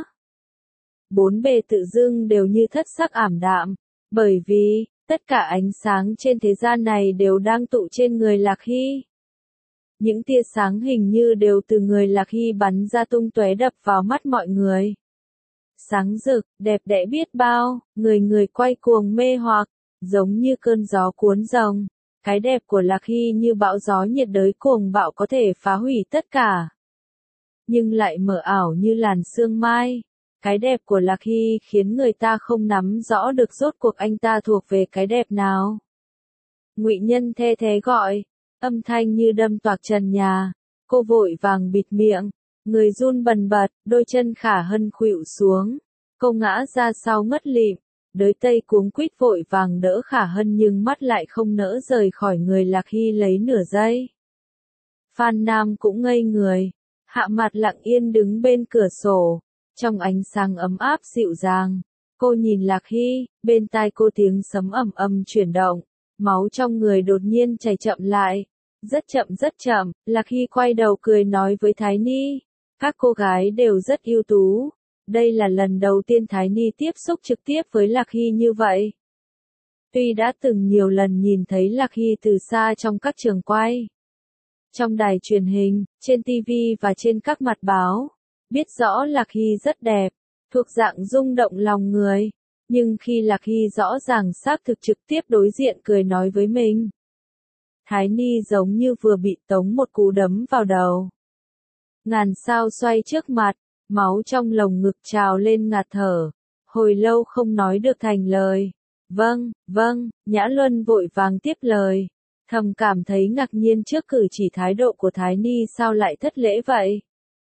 Bốn bề tự dưng đều như thất sắc ảm đạm, bởi vì, tất cả ánh sáng trên thế gian này đều đang tụ trên người Lạc Hy. Những tia sáng hình như đều từ người Lạc Hy bắn ra tung tóe đập vào mắt mọi người. Sáng rực, đẹp đẽ biết bao, người người quay cuồng mê hoặc, giống như cơn gió cuốn rồng. Cái đẹp của Lạc Hy như bão gió nhiệt đới cuồng bạo có thể phá hủy tất cả. Nhưng lại mờ ảo như làn sương mai. Cái đẹp của Lạc Hy khiến người ta không nắm rõ được rốt cuộc anh ta thuộc về cái đẹp nào. Ngụy Nhân the thế gọi, âm thanh như đâm toạc trần nhà. Cô vội vàng bịt miệng, người run bần bật, đôi chân Khả Hân khuỵu xuống. Cô ngã ra sau ngất lịm. Đới Tây cuống quýt vội vàng đỡ Khả Hân nhưng mắt lại không nỡ rời khỏi người Lạc Hy lấy nửa giây. Phan Nam cũng ngây người. Hạ Mạt lặng yên đứng bên cửa sổ. Trong ánh sáng ấm áp dịu dàng, cô nhìn Lạc Hy, bên tai cô tiếng sấm ầm ầm chuyển động, máu trong người đột nhiên chảy chậm lại, rất chậm rất chậm. Lạc Hy quay đầu cười nói với Thái Ni, các cô gái đều rất ưu tú. Đây là lần đầu tiên Thái Ni tiếp xúc trực tiếp với Lạc Hy như vậy. Tuy đã từng nhiều lần nhìn thấy Lạc Hy từ xa trong các trường quay, trong đài truyền hình, trên ti vi và trên các mặt báo, biết rõ Lạc Hy rất đẹp, thuộc dạng rung động lòng người, nhưng khi Lạc Hy rõ ràng xác thực trực tiếp đối diện cười nói với mình, Thái Ni giống như vừa bị tống một cú đấm vào đầu. Ngàn sao xoay trước mặt, máu trong lồng ngực trào lên ngạt thở, hồi lâu không nói được thành lời. Vâng, vâng, Nhã Luân vội vàng tiếp lời, thầm cảm thấy ngạc nhiên trước cử chỉ thái độ của Thái Ni sao lại thất lễ vậy.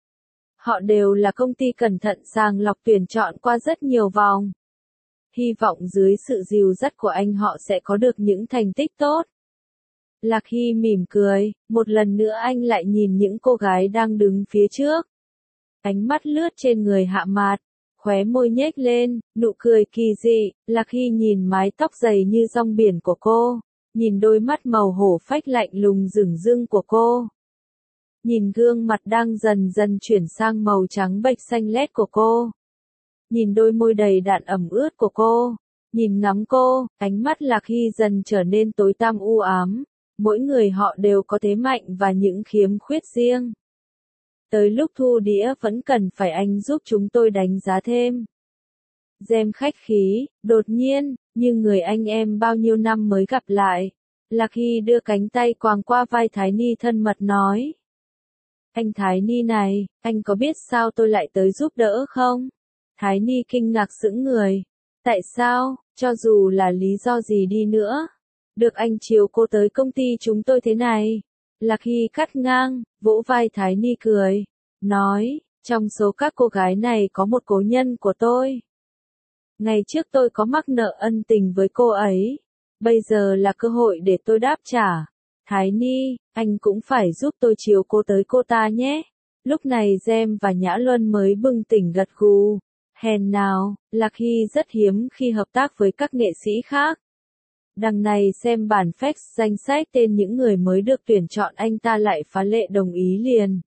Họ đều là công ty cẩn thận sàng lọc tuyển chọn qua rất nhiều vòng. Hy vọng dưới sự dìu dắt của anh họ sẽ có được những thành tích tốt. Lạc Hy mỉm cười, một lần nữa anh lại nhìn những cô gái đang đứng phía trước. Ánh mắt lướt trên người Hạ Mạt, khóe môi nhếch lên, nụ cười kỳ dị. Lạc Hy nhìn mái tóc dày như rong biển của cô, nhìn đôi mắt màu hổ phách lạnh lùng rừng rưng của cô. Nhìn gương mặt đang dần dần chuyển sang màu trắng bệch xanh lét của cô. Nhìn đôi môi đầy đặn ẩm ướt của cô. Nhìn ngắm cô, ánh mắt Lạc Hy dần trở nên tối tăm u ám. Mỗi người họ đều có thế mạnh và những khiếm khuyết riêng. Tới lúc thu đĩa vẫn cần phải anh giúp chúng tôi đánh giá thêm. Gem khách khí, đột nhiên, như người anh em bao nhiêu năm mới gặp lại. Lạc Hy đưa cánh tay quàng qua vai Thái Ni thân mật nói. Anh Thái Ni này, anh có biết sao tôi lại tới giúp đỡ không? Thái Ni kinh ngạc sững người. Tại sao, cho dù là lý do gì đi nữa? Được anh chiều cô tới công ty chúng tôi thế này. Lạc Hy cắt ngang, vỗ vai Thái Ni cười. Nói, trong số các cô gái này có một cố nhân của tôi. Ngày trước tôi có mắc nợ ân tình với cô ấy. Bây giờ là cơ hội để tôi đáp trả. Thái Ni, anh cũng phải giúp tôi chiều cô tới cô ta nhé. Lúc này Gem và Nhã Luân mới bừng tỉnh gật gù. Hèn nào, Lạc Hy rất hiếm khi hợp tác với các nghệ sĩ khác. Đằng này xem bản fax danh sách tên những người mới được tuyển chọn anh ta lại phá lệ đồng ý liền.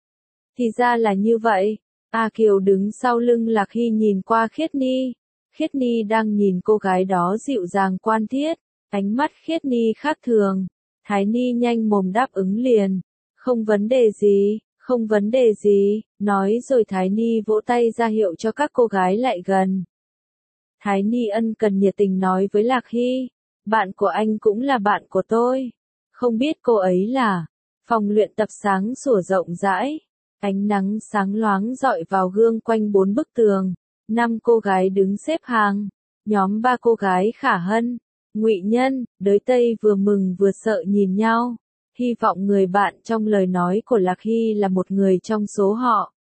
Thì ra là như vậy. A Kiều đứng sau lưng Lạc Hy nhìn qua Khiết Ni. Khiết Ni đang nhìn cô gái đó dịu dàng quan thiết. Ánh mắt Khiết Ni khác thường. Thái Ni nhanh mồm đáp ứng liền. Không vấn đề gì, không vấn đề gì. Nói rồi Thái Ni vỗ tay ra hiệu cho các cô gái lại gần. Thái Ni ân cần nhiệt tình nói với Lạc Hy. Bạn của anh cũng là bạn của tôi. Không biết cô ấy là. Phòng luyện tập sáng sủa rộng rãi. Ánh nắng sáng loáng rọi vào gương quanh bốn bức tường. Năm cô gái đứng xếp hàng. Nhóm ba cô gái Khả Hân, Ngụy Nhân, Đới Tây vừa mừng vừa sợ nhìn nhau. Hy vọng người bạn trong lời nói của Lạc Hy là một người trong số họ.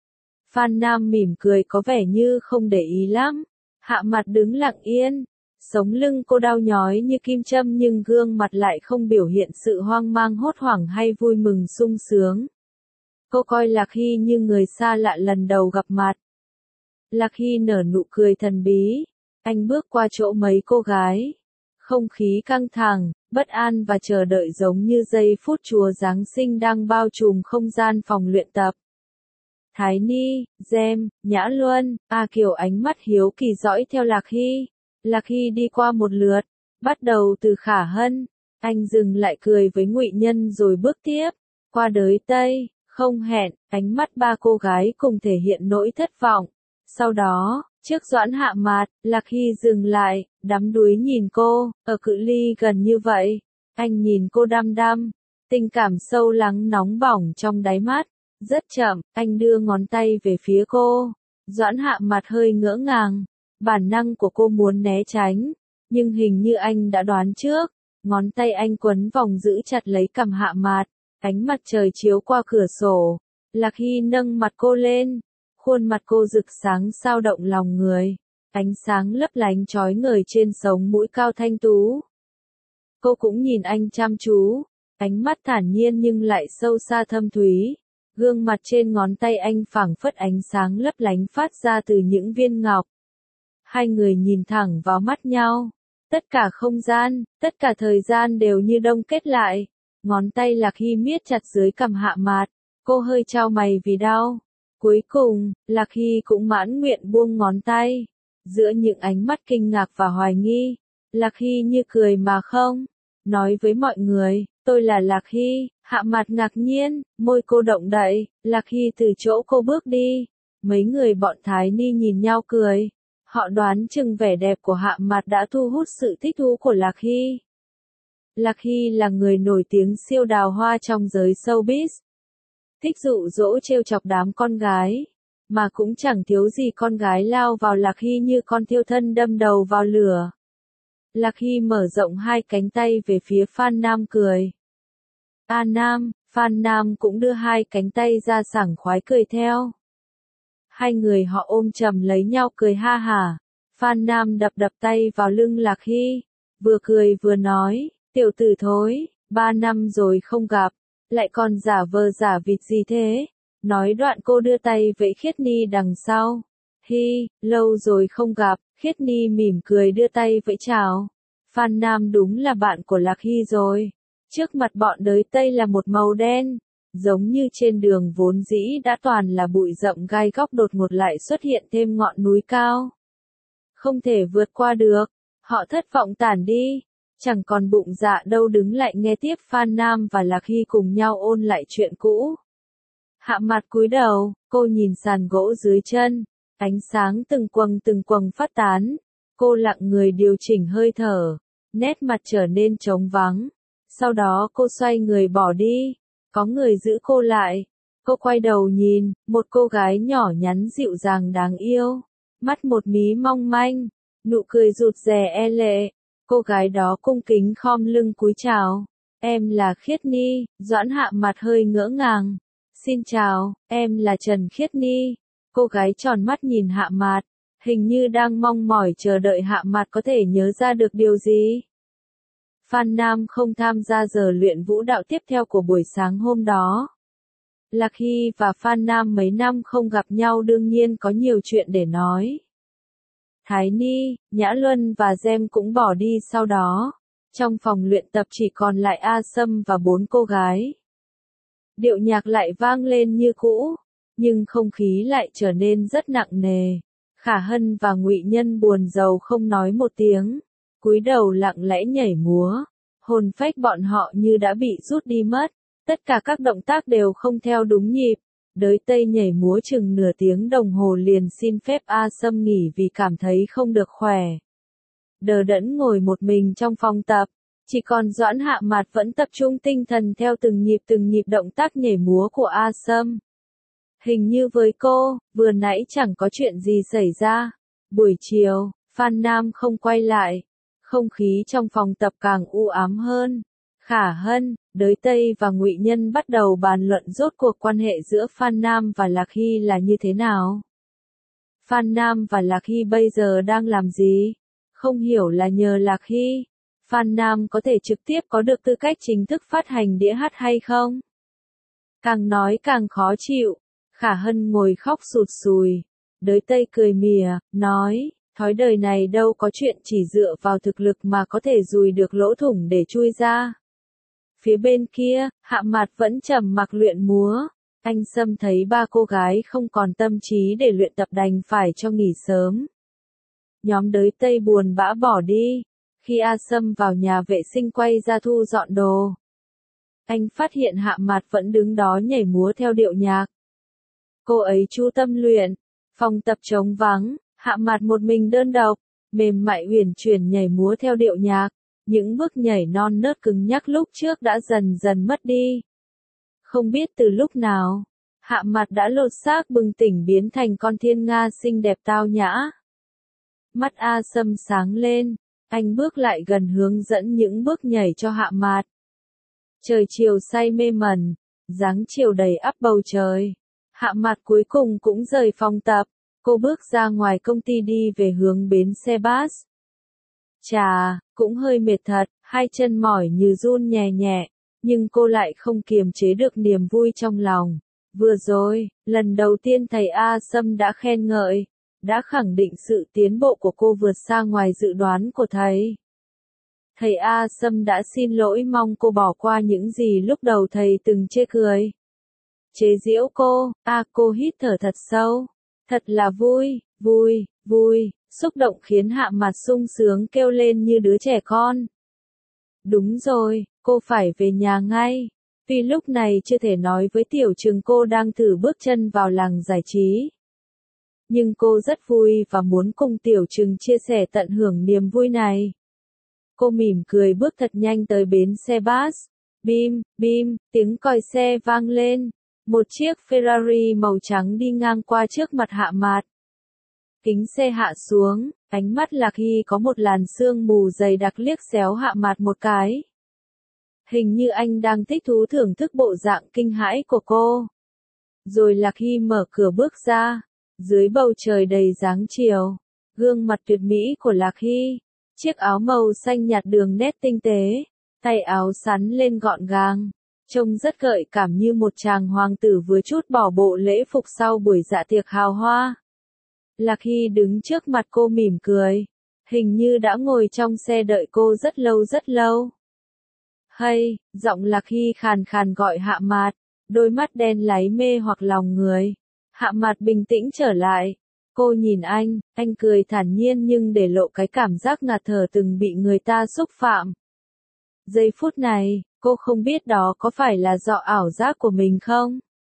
Phan Nam mỉm cười có vẻ như không để ý lắm. Hạ Mặt đứng lặng yên. Sống lưng cô đau nhói như kim châm nhưng gương mặt lại không biểu hiện sự hoang mang hốt hoảng hay vui mừng sung sướng. Cô coi Lạc Hy như người xa lạ lần đầu gặp mặt. Lạc Hy nở nụ cười thần bí. Anh bước qua chỗ mấy cô gái. Không khí căng thẳng, bất an và chờ đợi giống như giây phút chùa Giáng sinh đang bao trùm không gian phòng luyện tập. Thái Ni, Gem, Nhã Luân, A Kiều ánh mắt hiếu kỳ dõi theo Lạc Hy. Lạc Hy đi qua một lượt, bắt đầu từ Khả Hân. Anh dừng lại cười với Ngụy Nhân rồi bước tiếp, qua Đới Tây, không hẹn, ánh mắt ba cô gái cùng thể hiện nỗi thất vọng. Sau đó, trước Doãn Hạ Mạt, Lạc Hy dừng lại, đắm đuối nhìn cô, ở cự ly gần như vậy. Anh nhìn cô đăm đăm, tình cảm sâu lắng nóng bỏng trong đáy mắt. Rất chậm, anh đưa ngón tay về phía cô. Doãn Hạ Mạt hơi ngỡ ngàng. Bản năng của cô muốn né tránh, nhưng hình như anh đã đoán trước. Ngón tay anh quấn vòng giữ chặt lấy cằm Hạ Mạt. Ánh mặt trời chiếu qua cửa sổ. Lạc Hy nâng mặt cô lên. Khuôn mặt cô rực sáng sao động lòng người. Ánh sáng lấp lánh chói ngời trên sống mũi cao thanh tú. Cô cũng nhìn anh chăm chú. Ánh mắt thản nhiên nhưng lại sâu xa thâm thúy. Gương mặt trên ngón tay anh phảng phất ánh sáng lấp lánh phát ra từ những viên ngọc. Hai người nhìn thẳng vào mắt nhau. Tất cả không gian, tất cả thời gian đều như đông kết lại. Ngón tay Lạc Hy miết chặt dưới cằm Hạ Mạt. Cô hơi chau mày vì đau. Cuối cùng, Lạc Hy cũng mãn nguyện buông ngón tay. Giữa những ánh mắt kinh ngạc và hoài nghi, Lạc Hy như cười mà không. Nói với mọi người, tôi là Lạc Hy. Hạ Mạt ngạc nhiên, môi cô động đậy. Lạc Hy từ chỗ cô bước đi. Mấy người bọn Thái Ni nhìn nhau cười. Họ đoán chừng vẻ đẹp của Hạ Mạt đã thu hút sự thích thú của Lạc Hy. Lạc Hy là người nổi tiếng siêu đào hoa trong giới showbiz. Thích dụ dỗ trêu chọc đám con gái. mà cũng chẳng thiếu gì con gái lao vào Lạc Hy như con thiêu thân đâm đầu vào lửa. Lạc Hy mở rộng hai cánh tay về phía Phan Nam cười. A Nam, Phan Nam cũng đưa hai cánh tay ra sảng khoái cười theo. Hai người họ ôm chầm lấy nhau cười ha hả. Phan Nam đập đập tay vào lưng Lạc Hy, vừa cười vừa nói, tiểu tử thối, ba năm rồi không gặp, lại còn giả vờ giả vịt gì thế? Nói đoạn cô đưa tay vẫy Khiết Ni đằng sau. Hi, lâu rồi không gặp, Khiết Ni mỉm cười đưa tay vẫy chào. Phan Nam đúng là bạn của Lạc Hy rồi. Trước mặt bọn đới Tây là một màu đen, giống như trên đường vốn dĩ đã toàn là bụi rậm gai góc đột ngột lại xuất hiện thêm ngọn núi cao. Không thể vượt qua được, họ thất vọng tản đi, chẳng còn bụng dạ đâu đứng lại nghe tiếp Phan Nam và Lạc Hy cùng nhau ôn lại chuyện cũ. Hạ mặt cúi đầu, cô nhìn sàn gỗ dưới chân, ánh sáng từng quầng từng quầng phát tán, cô lặng người điều chỉnh hơi thở, nét mặt trở nên trống vắng. Sau đó cô xoay người bỏ đi, có người giữ cô lại. Cô quay đầu nhìn, một cô gái nhỏ nhắn dịu dàng đáng yêu, mắt một mí mong manh, nụ cười rụt rè e lệ. Cô gái đó cung kính khom lưng cúi chào. Em là Khiết Ni, Doãn Hạ mặt hơi ngỡ ngàng. Xin chào, em là Trần Khiết Ni. Cô gái tròn mắt nhìn Hạ Mạt, hình như đang mong mỏi chờ đợi Hạ Mạt có thể nhớ ra được điều gì. Phan Nam không tham gia giờ luyện vũ đạo tiếp theo của buổi sáng hôm đó. Lạc Hy và Phan Nam mấy năm không gặp nhau đương nhiên có nhiều chuyện để nói. Thái Ni, Nhã Luân và Gem cũng bỏ đi sau đó. Trong phòng luyện tập chỉ còn lại A Sâm và bốn cô gái. Điệu nhạc lại vang lên như cũ, nhưng không khí lại trở nên rất nặng nề. Khả Hân và Ngụy Nhân buồn rầu không nói một tiếng, cúi đầu lặng lẽ nhảy múa. Hồn phách bọn họ như đã bị rút đi mất, tất cả các động tác đều không theo đúng nhịp. Đới Tây nhảy múa chừng nửa tiếng đồng hồ liền xin phép A Sâm nghỉ vì cảm thấy không được khỏe. Đờ đẫn ngồi một mình trong phòng tập, chỉ còn Doãn Hạ Mạt vẫn tập trung tinh thần theo từng nhịp từng nhịp động tác nhảy múa của A Sâm. Hình như với cô, vừa nãy chẳng có chuyện gì xảy ra. Buổi chiều, Phan Nam không quay lại, không khí trong phòng tập càng u ám hơn. Khả Hân, Đới Tây và Ngụy Nhân bắt đầu bàn luận rốt cuộc quan hệ giữa Phan Nam và Lạc Hy là như thế nào. Phan Nam và Lạc Hy bây giờ đang làm gì? Không hiểu là nhờ Lạc Hy, Phan Nam có thể trực tiếp có được tư cách chính thức phát hành đĩa hát hay không? Càng nói càng khó chịu, Khả Hân ngồi khóc sụt sùi. Đới Tây cười mỉa, nói, thói đời này đâu có chuyện chỉ dựa vào thực lực mà có thể dùi được lỗ thủng để chui ra. Phía bên kia, Hạ Mạt vẫn trầm mặc luyện múa. Anh Sâm thấy ba cô gái không còn tâm trí để luyện tập đành phải cho nghỉ sớm. Nhóm Đới Tây buồn bã bỏ đi. Khi A Sâm vào nhà vệ sinh quay ra thu dọn đồ, anh phát hiện Hạ Mạt vẫn đứng đó nhảy múa theo điệu nhạc. Cô ấy chú tâm luyện, phòng tập trống vắng, Hạ Mạt một mình đơn độc, mềm mại uyển chuyển nhảy múa theo điệu nhạc. Những bước nhảy non nớt cứng nhắc lúc trước đã dần dần mất đi. Không biết từ lúc nào, Hạ Mạt đã lột xác bừng tỉnh biến thành con thiên nga xinh đẹp tao nhã. Mắt A Sâm sáng lên, anh bước lại gần hướng dẫn những bước nhảy cho Hạ Mạt. Trời chiều say mê mẩn, dáng chiều đầy ắp bầu trời. Hạ Mạt cuối cùng cũng rời phòng tập, cô bước ra ngoài công ty đi về hướng bến xe bus. Chà, cũng hơi mệt thật, hai chân mỏi như run nhè nhẹ, nhưng cô lại không kiềm chế được niềm vui trong lòng. Vừa rồi, lần đầu tiên thầy A Sâm đã khen ngợi, đã khẳng định sự tiến bộ của cô vượt xa ngoài dự đoán của thầy. Thầy A Sâm đã xin lỗi mong cô bỏ qua những gì lúc đầu thầy từng chê cười. Chế giễu cô, a cô hít thở thật sâu. Thật là vui, vui, vui, xúc động khiến Hạ Mạt sung sướng kêu lên như đứa trẻ con. Đúng rồi, cô phải về nhà ngay. Vì lúc này chưa thể nói với Tiểu Trừng cô đang thử bước chân vào làng giải trí. Nhưng cô rất vui và muốn cùng Tiểu Trừng chia sẻ tận hưởng niềm vui này. Cô mỉm cười bước thật nhanh tới bến xe bus. Bim, bim, tiếng còi xe vang lên. Một chiếc Ferrari màu trắng đi ngang qua trước mặt Hạ Mạt. Kính xe hạ xuống, ánh mắt Lạc Hy có một làn sương mù dày đặc liếc xéo Hạ Mạt một cái. Hình như anh đang thích thú thưởng thức bộ dạng kinh hãi của cô. Rồi Lạc Hy mở cửa bước ra, dưới bầu trời đầy dáng chiều, gương mặt tuyệt mỹ của Lạc Hy, chiếc áo màu xanh nhạt đường nét tinh tế, tay áo sắn lên gọn gàng, trông rất gợi cảm như một chàng hoàng tử vừa chút bỏ bộ lễ phục sau buổi dạ tiệc hào hoa. Lạc Hy đứng trước mặt cô mỉm cười, hình như đã ngồi trong xe đợi cô rất lâu rất lâu. Hay, giọng Lạc Hy khàn khàn gọi Hạ Mạt, đôi mắt đen láy mê hoặc lòng người. Hạ Mạt bình tĩnh trở lại. Cô nhìn anh, anh cười thản nhiên nhưng để lộ cái cảm giác ngạt thở từng bị người ta xúc phạm. Giây phút này, cô không biết đó có phải là do ảo giác của mình không?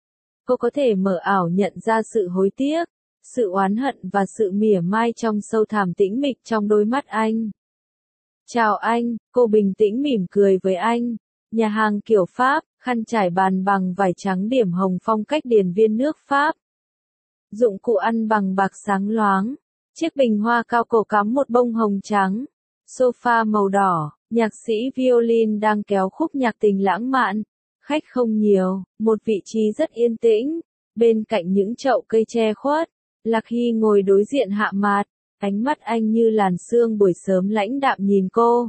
Cô có thể mở ảo nhận ra sự hối tiếc, sự oán hận và sự mỉa mai trong sâu thẳm tĩnh mịch trong đôi mắt anh. Chào anh, cô bình tĩnh mỉm cười với anh. Nhà hàng kiểu Pháp, khăn trải bàn bằng vải trắng điểm hồng phong cách điển viên nước Pháp. Dụng cụ ăn bằng bạc sáng loáng. Chiếc bình hoa cao cổ cắm một bông hồng trắng. Sofa màu đỏ, nhạc sĩ violin đang kéo khúc nhạc tình lãng mạn. Khách không nhiều, một vị trí rất yên tĩnh. Bên cạnh những chậu cây che khuất, Lạc Hy ngồi đối diện Hạ Mạt. Ánh mắt anh như làn sương buổi sớm lãnh đạm nhìn cô.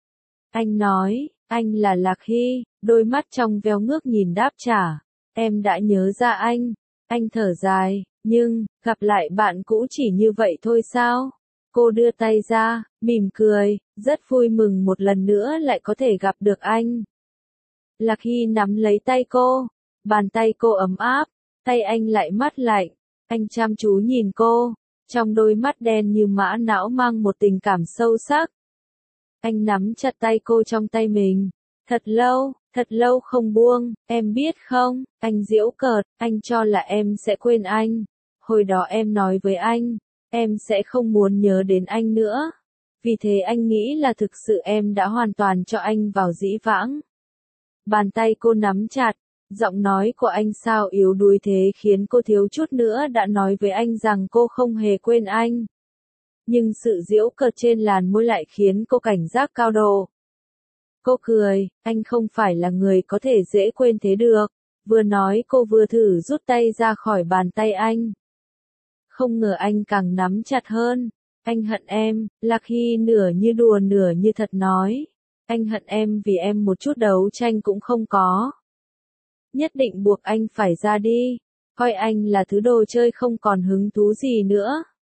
Anh nói, anh là Lạc Hy, đôi mắt trong veo ngước nhìn đáp trả. Em đã nhớ ra anh. Anh thở dài, nhưng, gặp lại bạn cũ chỉ như vậy thôi sao? Cô đưa tay ra, mỉm cười, rất vui mừng một lần nữa lại có thể gặp được anh. Lạc Hy nắm lấy tay cô, bàn tay cô ấm áp, tay anh lại mát lạnh. Anh chăm chú nhìn cô, trong đôi mắt đen như mã não mang một tình cảm sâu sắc. Anh nắm chặt tay cô trong tay mình. Thật lâu, thật lâu không buông, em biết không, anh giễu cợt, anh cho là em sẽ quên anh. Hồi đó em nói với anh, em sẽ không muốn nhớ đến anh nữa. Vì thế anh nghĩ là thực sự em đã hoàn toàn cho anh vào dĩ vãng. Bàn tay cô nắm chặt, giọng nói của anh sao yếu đuối thế khiến cô thiếu chút nữa đã nói với anh rằng cô không hề quên anh. Nhưng sự giễu cợt trên làn môi lại khiến cô cảnh giác cao độ. Cô cười, anh không phải là người có thể dễ quên thế được. Vừa nói cô vừa thử rút tay ra khỏi bàn tay anh. Không ngờ anh càng nắm chặt hơn. Anh hận em, Lạc Hy nửa như đùa nửa như thật nói. Anh hận em vì em một chút đấu tranh cũng không có. Nhất định buộc anh phải ra đi. Coi anh là thứ đồ chơi không còn hứng thú gì nữa.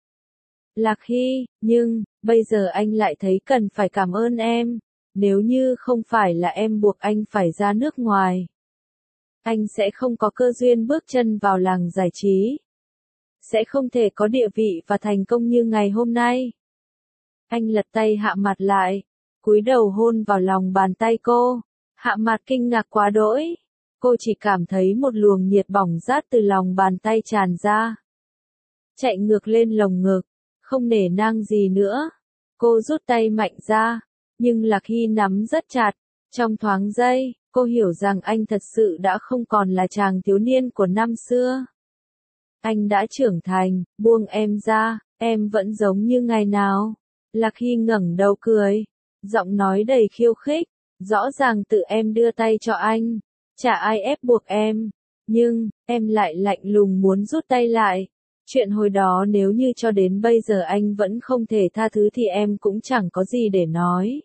Lạc Hy, nhưng, bây giờ anh lại thấy cần phải cảm ơn em. Nếu như không phải là em buộc anh phải ra nước ngoài, anh sẽ không có cơ duyên bước chân vào làng giải trí. Sẽ không thể có địa vị và thành công như ngày hôm nay. Anh lật tay Hạ Mạt lại, cúi đầu hôn vào lòng bàn tay cô. Hạ Mạt kinh ngạc quá đỗi. Cô chỉ cảm thấy một luồng nhiệt bỏng rát từ lòng bàn tay tràn ra. Chạy ngược lên lồng ngực, không nể nang gì nữa. Cô rút tay mạnh ra. Nhưng Lạc Hy nắm rất chặt. Trong thoáng giây, cô hiểu rằng anh thật sự đã không còn là chàng thiếu niên của năm xưa. Anh đã trưởng thành, buông em ra, em vẫn giống như ngày nào. Lạc Hy ngẩng đầu cười, giọng nói đầy khiêu khích, rõ ràng tự em đưa tay cho anh, chả ai ép buộc em. Nhưng, em lại lạnh lùng muốn rút tay lại. Chuyện hồi đó nếu như cho đến bây giờ anh vẫn không thể tha thứ thì em cũng chẳng có gì để nói.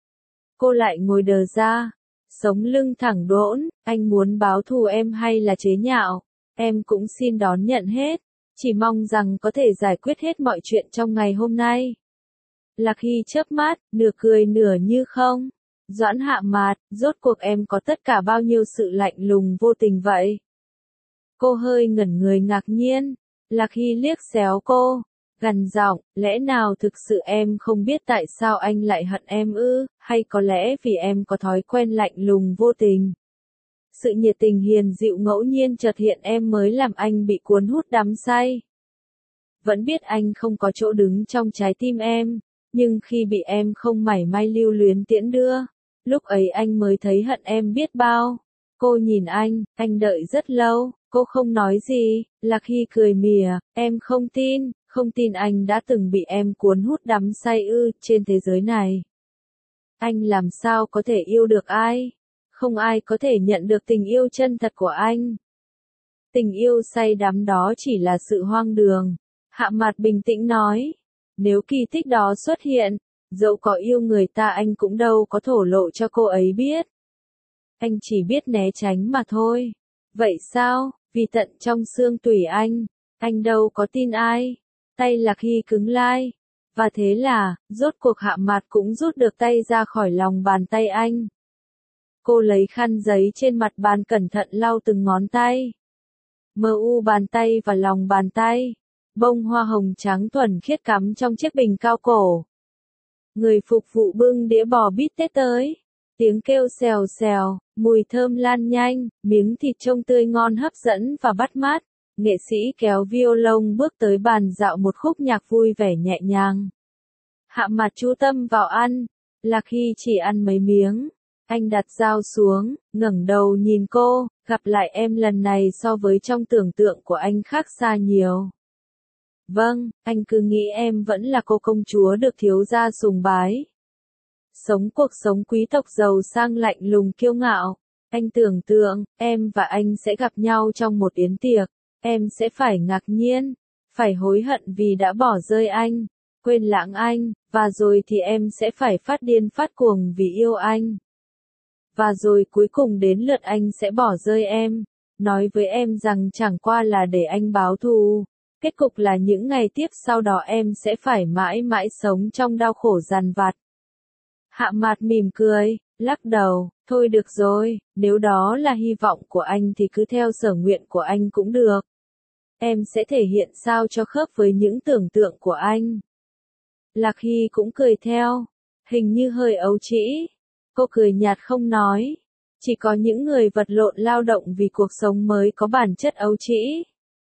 Cô lại ngồi đờ ra, sống lưng thẳng đỗn, anh muốn báo thù em hay là chế nhạo, em cũng xin đón nhận hết, chỉ mong rằng có thể giải quyết hết mọi chuyện trong ngày hôm nay. Lạc Hy chớp mắt, nửa cười nửa như không. Doãn Hạ Mạt, rốt cuộc em có tất cả bao nhiêu sự lạnh lùng vô tình vậy? Cô hơi ngẩn người ngạc nhiên. Lạc Hy liếc xéo cô, gằn giọng, lẽ nào thực sự em không biết tại sao anh lại hận em ư, hay có lẽ vì em có thói quen lạnh lùng vô tình? Sự nhiệt tình hiền dịu ngẫu nhiên chợt hiện em mới làm anh bị cuốn hút đắm say. Vẫn biết anh không có chỗ đứng trong trái tim em, nhưng khi bị em không mảy may lưu luyến tiễn đưa, lúc ấy anh mới thấy hận em biết bao. Cô nhìn anh, anh đợi rất lâu, cô không nói gì, Lạc Hy cười mỉa, em không tin, không tin anh đã từng bị em cuốn hút đắm say ư, trên thế giới này. Anh làm sao có thể yêu được ai? Không ai có thể nhận được tình yêu chân thật của anh. Tình yêu say đắm đó chỉ là sự hoang đường. Hạ Mạt bình tĩnh nói, nếu kỳ tích đó xuất hiện, dẫu có yêu người ta anh cũng đâu có thổ lộ cho cô ấy biết. Anh chỉ biết né tránh mà thôi. Vậy sao? Vì tận trong xương tủy anh, anh đâu có tin ai. Tay Lạc Hy cứng lai. Và thế là, rốt cuộc Hạ Mạt cũng rút được tay ra khỏi lòng bàn tay anh. Cô lấy khăn giấy trên mặt bàn cẩn thận lau từng ngón tay. Mờ u bàn tay và lòng bàn tay. Bông hoa hồng trắng thuần khiết cắm trong chiếc bình cao cổ. Người phục vụ bưng đĩa bò bít tết tới. Tiếng kêu xèo xèo, mùi thơm lan nhanh, miếng thịt trông tươi ngon hấp dẫn và bắt mắt. Nghệ sĩ kéo violon bước tới bàn dạo một khúc nhạc vui vẻ nhẹ nhàng. Hạ Mạt chú tâm vào ăn. Lạc Hy chỉ ăn mấy miếng. Anh đặt dao xuống, ngẩng đầu nhìn cô, gặp lại em lần này so với trong tưởng tượng của anh khác xa nhiều. Vâng, anh cứ nghĩ em vẫn là cô công chúa được thiếu gia sùng bái. Sống cuộc sống quý tộc giàu sang lạnh lùng kiêu ngạo. Anh tưởng tượng, em và anh sẽ gặp nhau trong một yến tiệc. Em sẽ phải ngạc nhiên, phải hối hận vì đã bỏ rơi anh, quên lãng anh, và rồi thì em sẽ phải phát điên phát cuồng vì yêu anh. Và rồi cuối cùng đến lượt anh sẽ bỏ rơi em, nói với em rằng chẳng qua là để anh báo thù. Kết cục là những ngày tiếp sau đó em sẽ phải mãi mãi sống trong đau khổ dằn vặt. Hạ Mạt mỉm cười, lắc đầu, thôi được rồi, nếu đó là hy vọng của anh thì cứ theo sở nguyện của anh cũng được. Em sẽ thể hiện sao cho khớp với những tưởng tượng của anh. Lạc Hy cũng cười theo, hình như hơi ấu trĩ. Cô cười nhạt không nói. Chỉ có những người vật lộn lao động vì cuộc sống mới có bản chất ấu trĩ.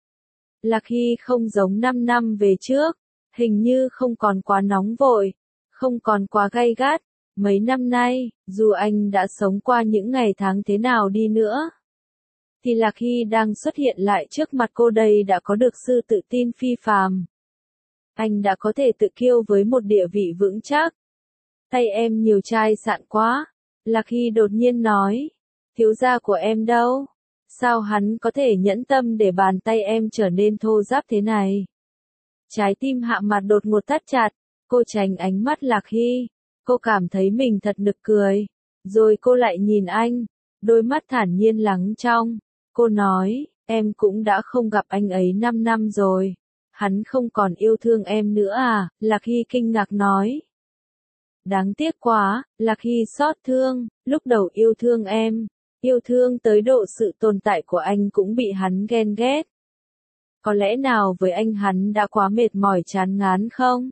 Lạc Hy không giống năm năm về trước, hình như không còn quá nóng vội, không còn quá gay gắt. Mấy năm nay, dù anh đã sống qua những ngày tháng thế nào đi nữa, thì Lạc Hy đang xuất hiện lại trước mặt cô đây đã có được sự tự tin phi phàm. Anh đã có thể tự kiêu với một địa vị vững chắc. Tay em nhiều chai sạn quá, Lạc Hy đột nhiên nói. Thiếu gia của em đâu? Sao hắn có thể nhẫn tâm để bàn tay em trở nên thô ráp thế này? Trái tim Hạ Mạt đột ngột thắt chặt, cô tránh ánh mắt Lạc Hy. Cô cảm thấy mình thật nực cười. Rồi cô lại nhìn anh, đôi mắt thản nhiên lắng trong. Cô nói, em cũng đã không gặp anh ấy năm năm rồi. Hắn không còn yêu thương em nữa à? Lạc Hy kinh ngạc nói. Đáng tiếc quá, Lạc Hy xót thương, lúc đầu yêu thương em. Yêu thương tới độ sự tồn tại của anh cũng bị hắn ghen ghét. Có lẽ nào với anh hắn đã quá mệt mỏi chán ngán không?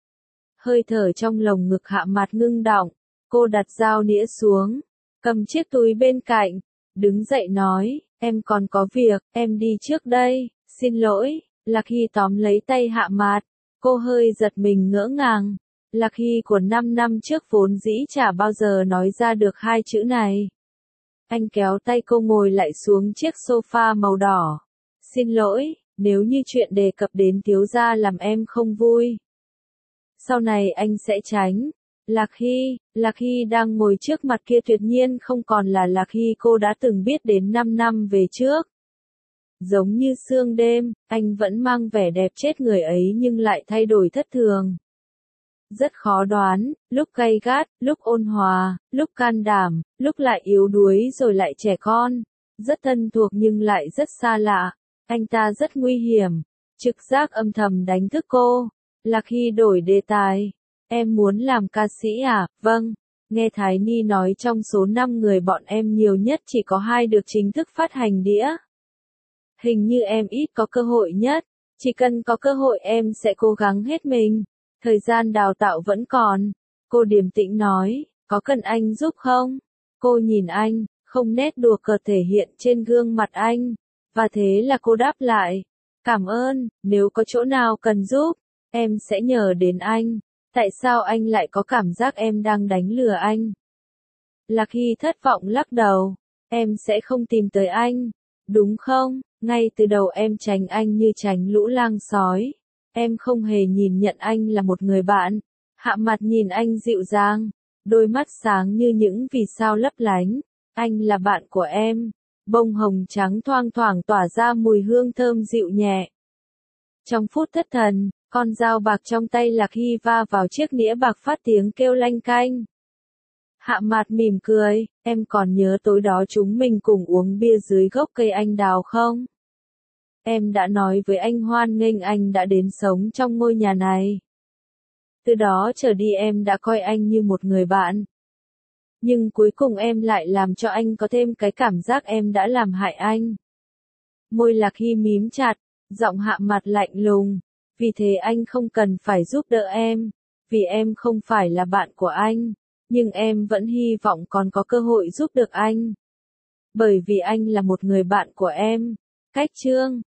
Hơi thở trong lồng ngực Hạ Mạt ngưng đọng, cô đặt dao nĩa xuống, cầm chiếc túi bên cạnh, đứng dậy nói, em còn có việc, em đi trước đây, xin lỗi. Lạc Hy tóm lấy tay Hạ Mạt, cô hơi giật mình ngỡ ngàng. Lạc Hy của năm năm trước vốn dĩ chả bao giờ nói ra được hai chữ này. Anh kéo tay cô ngồi lại xuống chiếc sofa màu đỏ. Xin lỗi, nếu như chuyện đề cập đến thiếu gia làm em không vui. Sau này anh sẽ tránh. Lạc Hy, Lạc Hy đang ngồi trước mặt kia tuyệt nhiên không còn là Lạc Hy cô đã từng biết đến năm năm về trước. Giống như sương đêm, anh vẫn mang vẻ đẹp chết người ấy nhưng lại thay đổi thất thường. Rất khó đoán, lúc gay gắt, lúc ôn hòa, lúc can đảm, lúc lại yếu đuối rồi lại trẻ con. Rất thân thuộc nhưng lại rất xa lạ. Anh ta rất nguy hiểm. Trực giác âm thầm đánh thức cô. Lạc Hy đổi đề tài. Em muốn làm ca sĩ à? Vâng. Nghe Thái Ni nói trong số năm người bọn em nhiều nhất chỉ có hai được chính thức phát hành đĩa. Hình như em ít có cơ hội nhất. Chỉ cần có cơ hội em sẽ cố gắng hết mình. Thời gian đào tạo vẫn còn. Cô điềm tĩnh nói, có cần anh giúp không? Cô nhìn anh, không nét đùa cợt thể hiện trên gương mặt anh. Và thế là cô đáp lại, cảm ơn, nếu có chỗ nào cần giúp, em sẽ nhờ đến anh. Tại sao anh lại có cảm giác em đang đánh lừa anh? Lạc Hy thất vọng lắc đầu. em sẽ không tìm tới anh, đúng không? Ngay từ đầu em tránh anh như tránh lũ lang sói. Em không hề nhìn nhận anh là một người bạn. Hạ Mặt nhìn anh dịu dàng, đôi mắt sáng như những vì sao lấp lánh. Anh là bạn của em. Bông hồng trắng thoang thoảng tỏa ra mùi hương thơm dịu nhẹ. Trong phút thất thần, con dao bạc trong tay Lạc Hy va vào chiếc nĩa bạc phát tiếng kêu lanh canh. Hạ Mạt mỉm cười, em còn nhớ tối đó chúng mình cùng uống bia dưới gốc cây anh đào không? Em đã nói với anh hoan nghênh anh đã đến sống trong ngôi nhà này. Từ đó trở đi em đã coi anh như một người bạn. Nhưng cuối cùng em lại làm cho anh có thêm cái cảm giác em đã làm hại anh. Môi Lạc Hy mím chặt, giọng Hạ Mạt lạnh lùng. Vì thế anh không cần phải giúp đỡ em. Vì em không phải là bạn của anh. Nhưng em vẫn hy vọng còn có cơ hội giúp được anh. Bởi vì anh là một người bạn của em. Cách chương